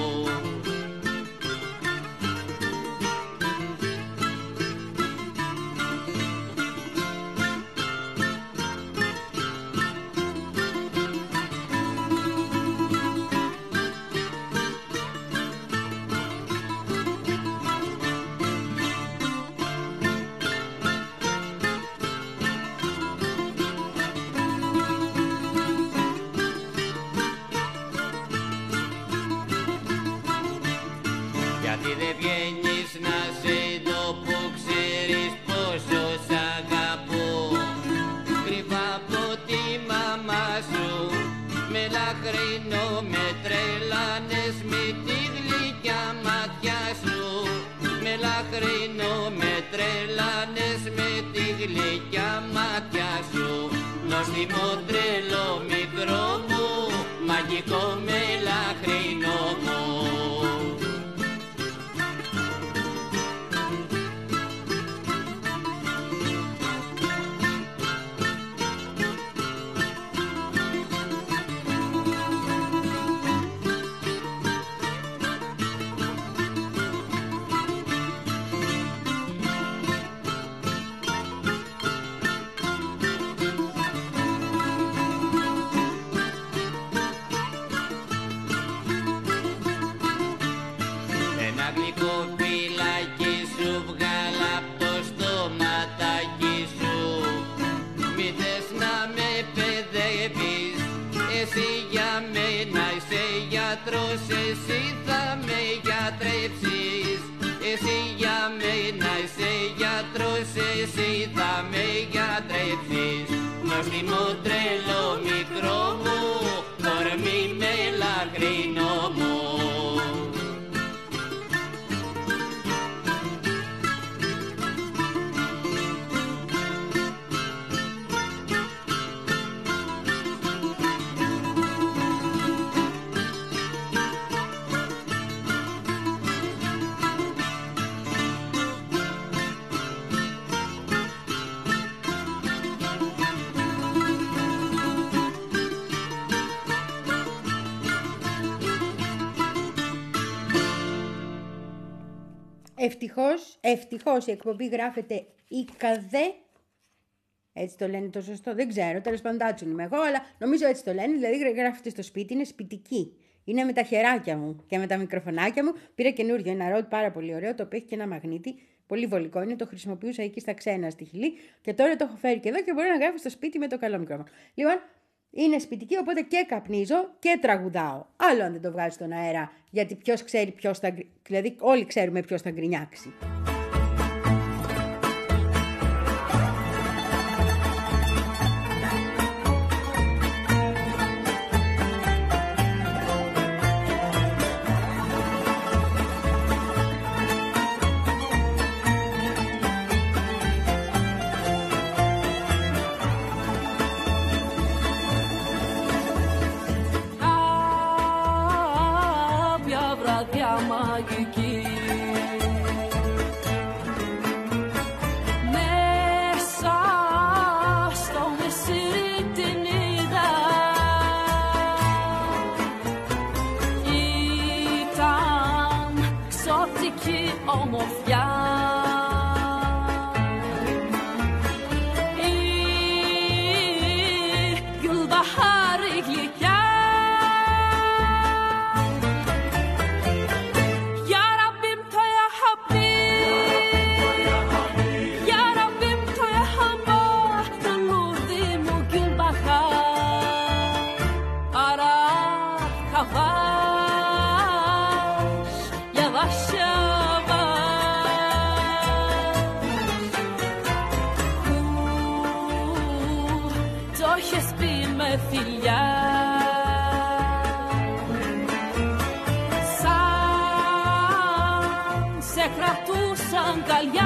Νόστιμο τρελό μικρό μου, μαγικό μελαχρινό μου. Εσύ θα με γιατρέψεις, εσύ για μένα είσαι γιατρός, εσύ θα με γιατρέψεις. Νόστιμο τρελό μικρό μου, κορμί μελαχρινό μου. Ευτυχώς, ευτυχώς η εκπομπή γράφεται ΙΚΑΔΕ. Έτσι το λένε το σωστό, δεν ξέρω, τέλος πάντων τάτσουν είμαι εγώ, αλλά νομίζω έτσι το λένε, δηλαδή γράφεται στο σπίτι, είναι σπιτική. Είναι με τα χεράκια μου και με τα μικροφωνάκια μου. Πήρα καινούριο, ένα ρότ πάρα πολύ ωραίο, το οποίο έχει και ένα μαγνήτη, πολύ βολικό είναι, το χρησιμοποιούσα εκεί στα ξένα στη Χιλή και τώρα το έχω φέρει και εδώ και μπορώ να γράφω στο σπίτι με το καλό μικρόφωνο. Λοιπόν, είναι σπιτική, οπότε και καπνίζω και τραγουδάω. Άλλο αν δεν το βγάζει στον αέρα, γιατί ποιος ξέρει ποιος θα, δηλαδή όλοι ξέρουμε ποιος θα γκρινιάξει. Μαγική μέσα στο μεσήρι την είδα, ήταν ξωτική ομορφιά. με φιλιά. Σαν σε κρατούσα αγκαλιά.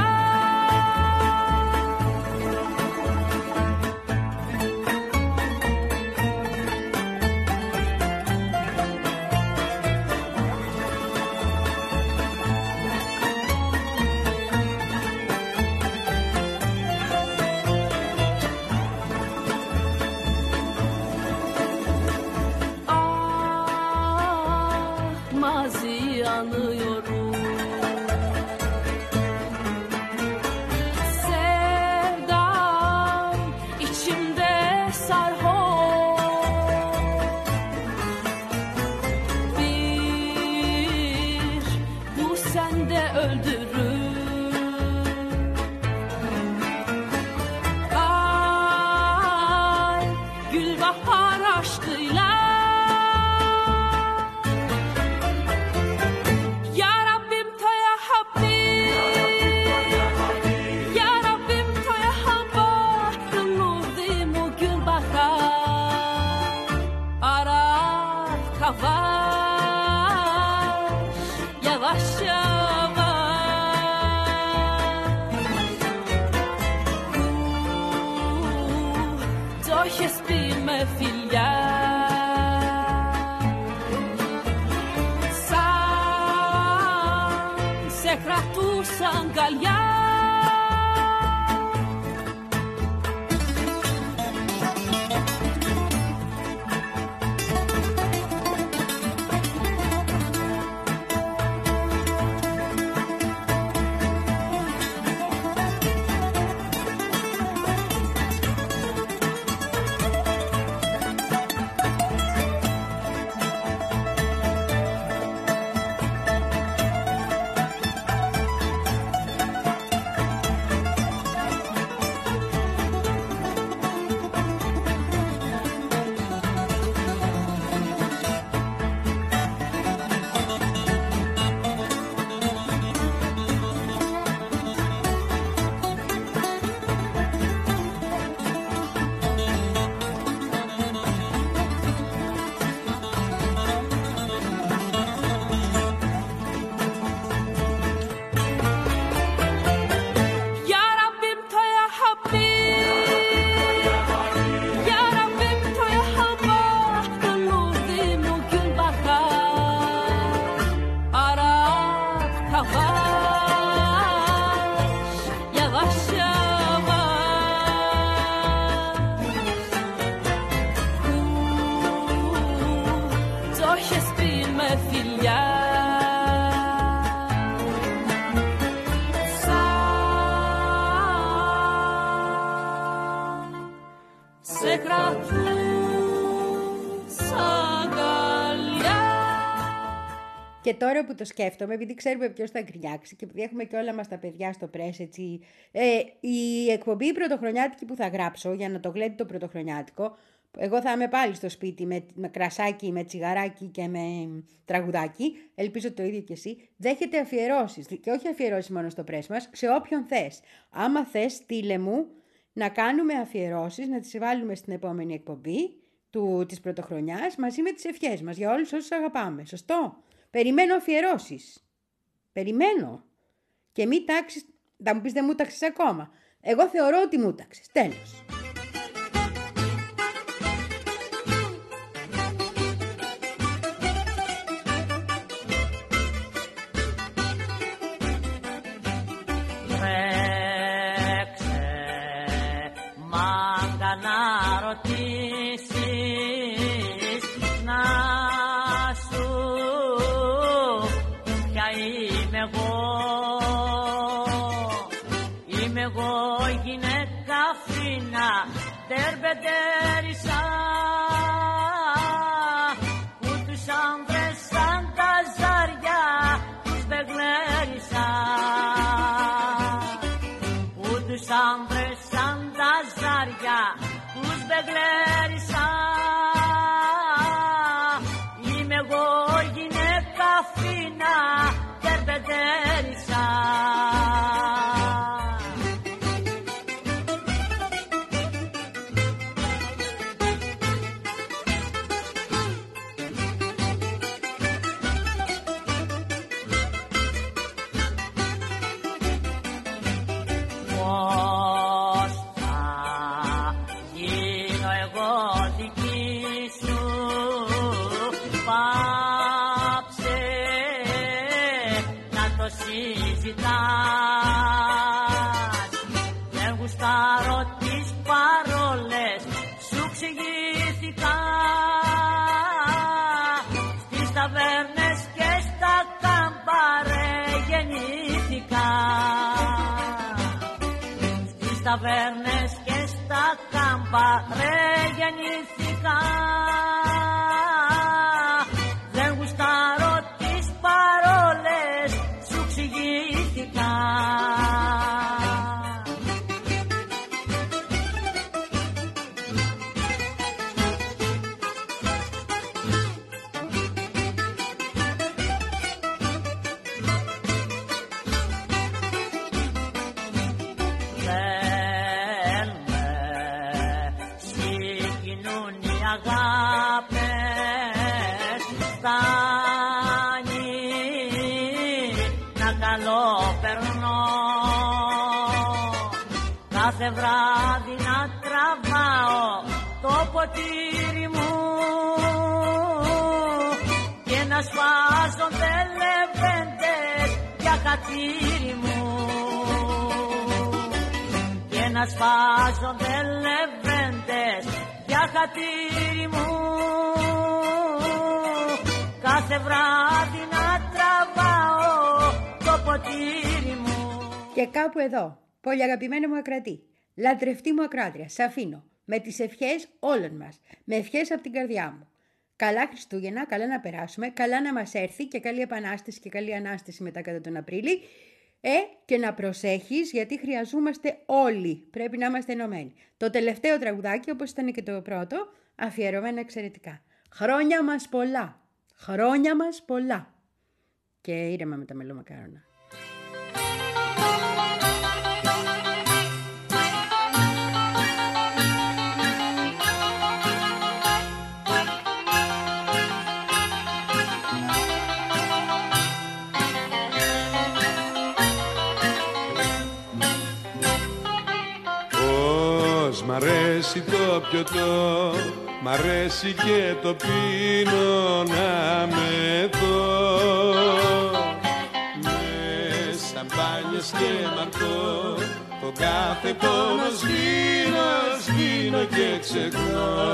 Και τώρα που το σκέφτομαι, επειδή ξέρουμε ποιος θα γκρινιάξει και επειδή έχουμε και όλα μας τα παιδιά στο πρέσ, έτσι, ε, η εκπομπή πρωτοχρονιάτικη που θα γράψω, για να το γλέντι το πρωτοχρονιάτικο, εγώ θα είμαι πάλι στο σπίτι με, με κρασάκι, με τσιγαράκι και με τραγουδάκι, ελπίζω το ίδιο κι εσύ, δέχεται αφιερώσεις, και όχι αφιερώσεις μόνο στο πρέσ μας, σε όποιον θες. Άμα θες, στείλε μου να κάνουμε αφιερώσεις, να τις βάλουμε στην επόμενη εκπομπή του, της πρωτοχρονιάς, μαζί με τις ευχές μας, για όλους όσους αγαπάμε, σωστό? Περιμένω αφιερώσεις. Περιμένω. Και μη τάξεις, θα μου πεις δεν μου τάξεις ακόμα. Εγώ θεωρώ ότι μου τάξεις. Τέλος. Τρέξε, μάγκα να ρωτήσεις, να σου ποια είμαι εγώ. Είμαι εγώ γυναίκα φίνα, τερπετέρισα, που τους άνδρες σαν τα ζάρια τους μπεγλέρισα, που τους άνδρες σαν τα ζάρια τους μπεγλέρισα. Είμαι εγώ γυναίκα φίνα, τερπετέρισα. ζητάς. Δεν γουστάρω τις παρόλες, σου εξηγήθηκα. Στις ταβέρνες και στα κάμπαρε γεννήθηκα. Στις ταβέρνες και στα κάμπαρε γεννήθηκα. Δεν γουστάρω τις παρόλες, σου εξηγήθηκα. Αγάπες φτάνει να καλό περνώ. Κάθε βράδυ να τραβάω το ποτήρι μου και να σφάζονται λεβέντες για χατήρι μου, και να σφάζονται λεβέντες για χατήρι μου. Κάθε βράδυ να τραβάω το ποτήρι μου. Και κάπου εδώ, πολύ αγαπημένο μου ακρατή, λατρευτή μου ακράτρια, σ' αφήνω με τις ευχές όλων μας, με ευχές από την καρδιά μου. Καλά Χριστούγεννα, καλά να περάσουμε, καλά να μας έρθει και καλή Επανάσταση και καλή Ανάσταση μετά κατά τον Απρίλη. Ε, και να προσέχεις γιατί χρειαζόμαστε όλοι, πρέπει να είμαστε ενωμένοι. Το τελευταίο τραγουδάκι, όπως ήταν και το πρώτο, αφιερωμένο εξαιρετικά. Χρόνια μας πολλά, χρόνια μας πολλά. Και ήρεμα με τα μελομακάρονα. Μ' αρέσει το πιωτό, μ' αρέσει και το πίνω να μεθώ. Με σαμπάνιες και μαρτώ, το κάθε πόνο σβήνω, σβήνω και ξεχνώ.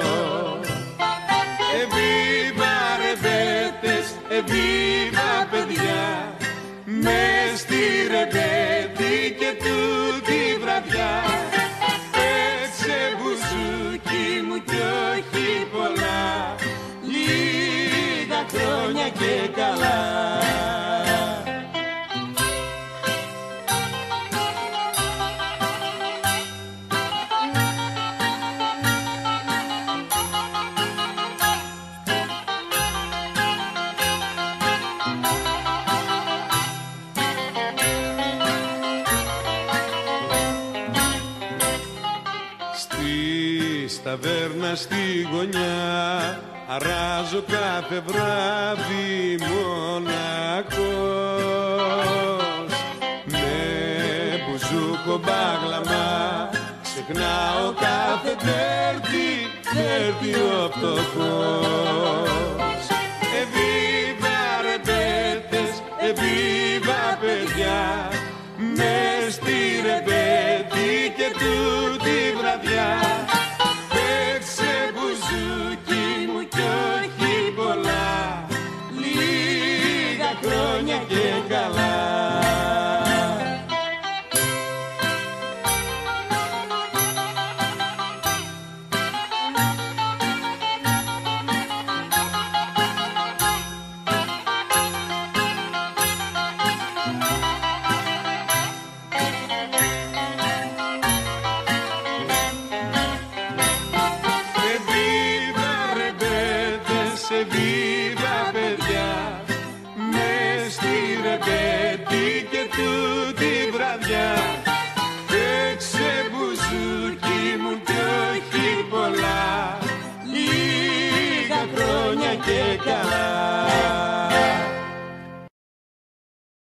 Εβίβα ρεβέτες, εβίβα παιδιά, μες στη ρεβέτη και τούτη βραδιά. Μπουζούκι μου κι όχι πολλά, λίγα χρόνια και καλά. Ταβέρνα στη γωνιά αράζω κάθε βράδυ μοναχός. Με μπουζούκο μπάγλαμα ξεχνάω κάθε τέρτη, τέρτη ο φτωχός. Εβίβα ρεμπέτες, εβίβα παιδιά, μες στη ρεμπέτη και τούτη βραδιά. Χρόνια και καλά. Εβίβα ρεμπέτες, εβίβα παιδιά, μες στη ρεμπέτη και τούτη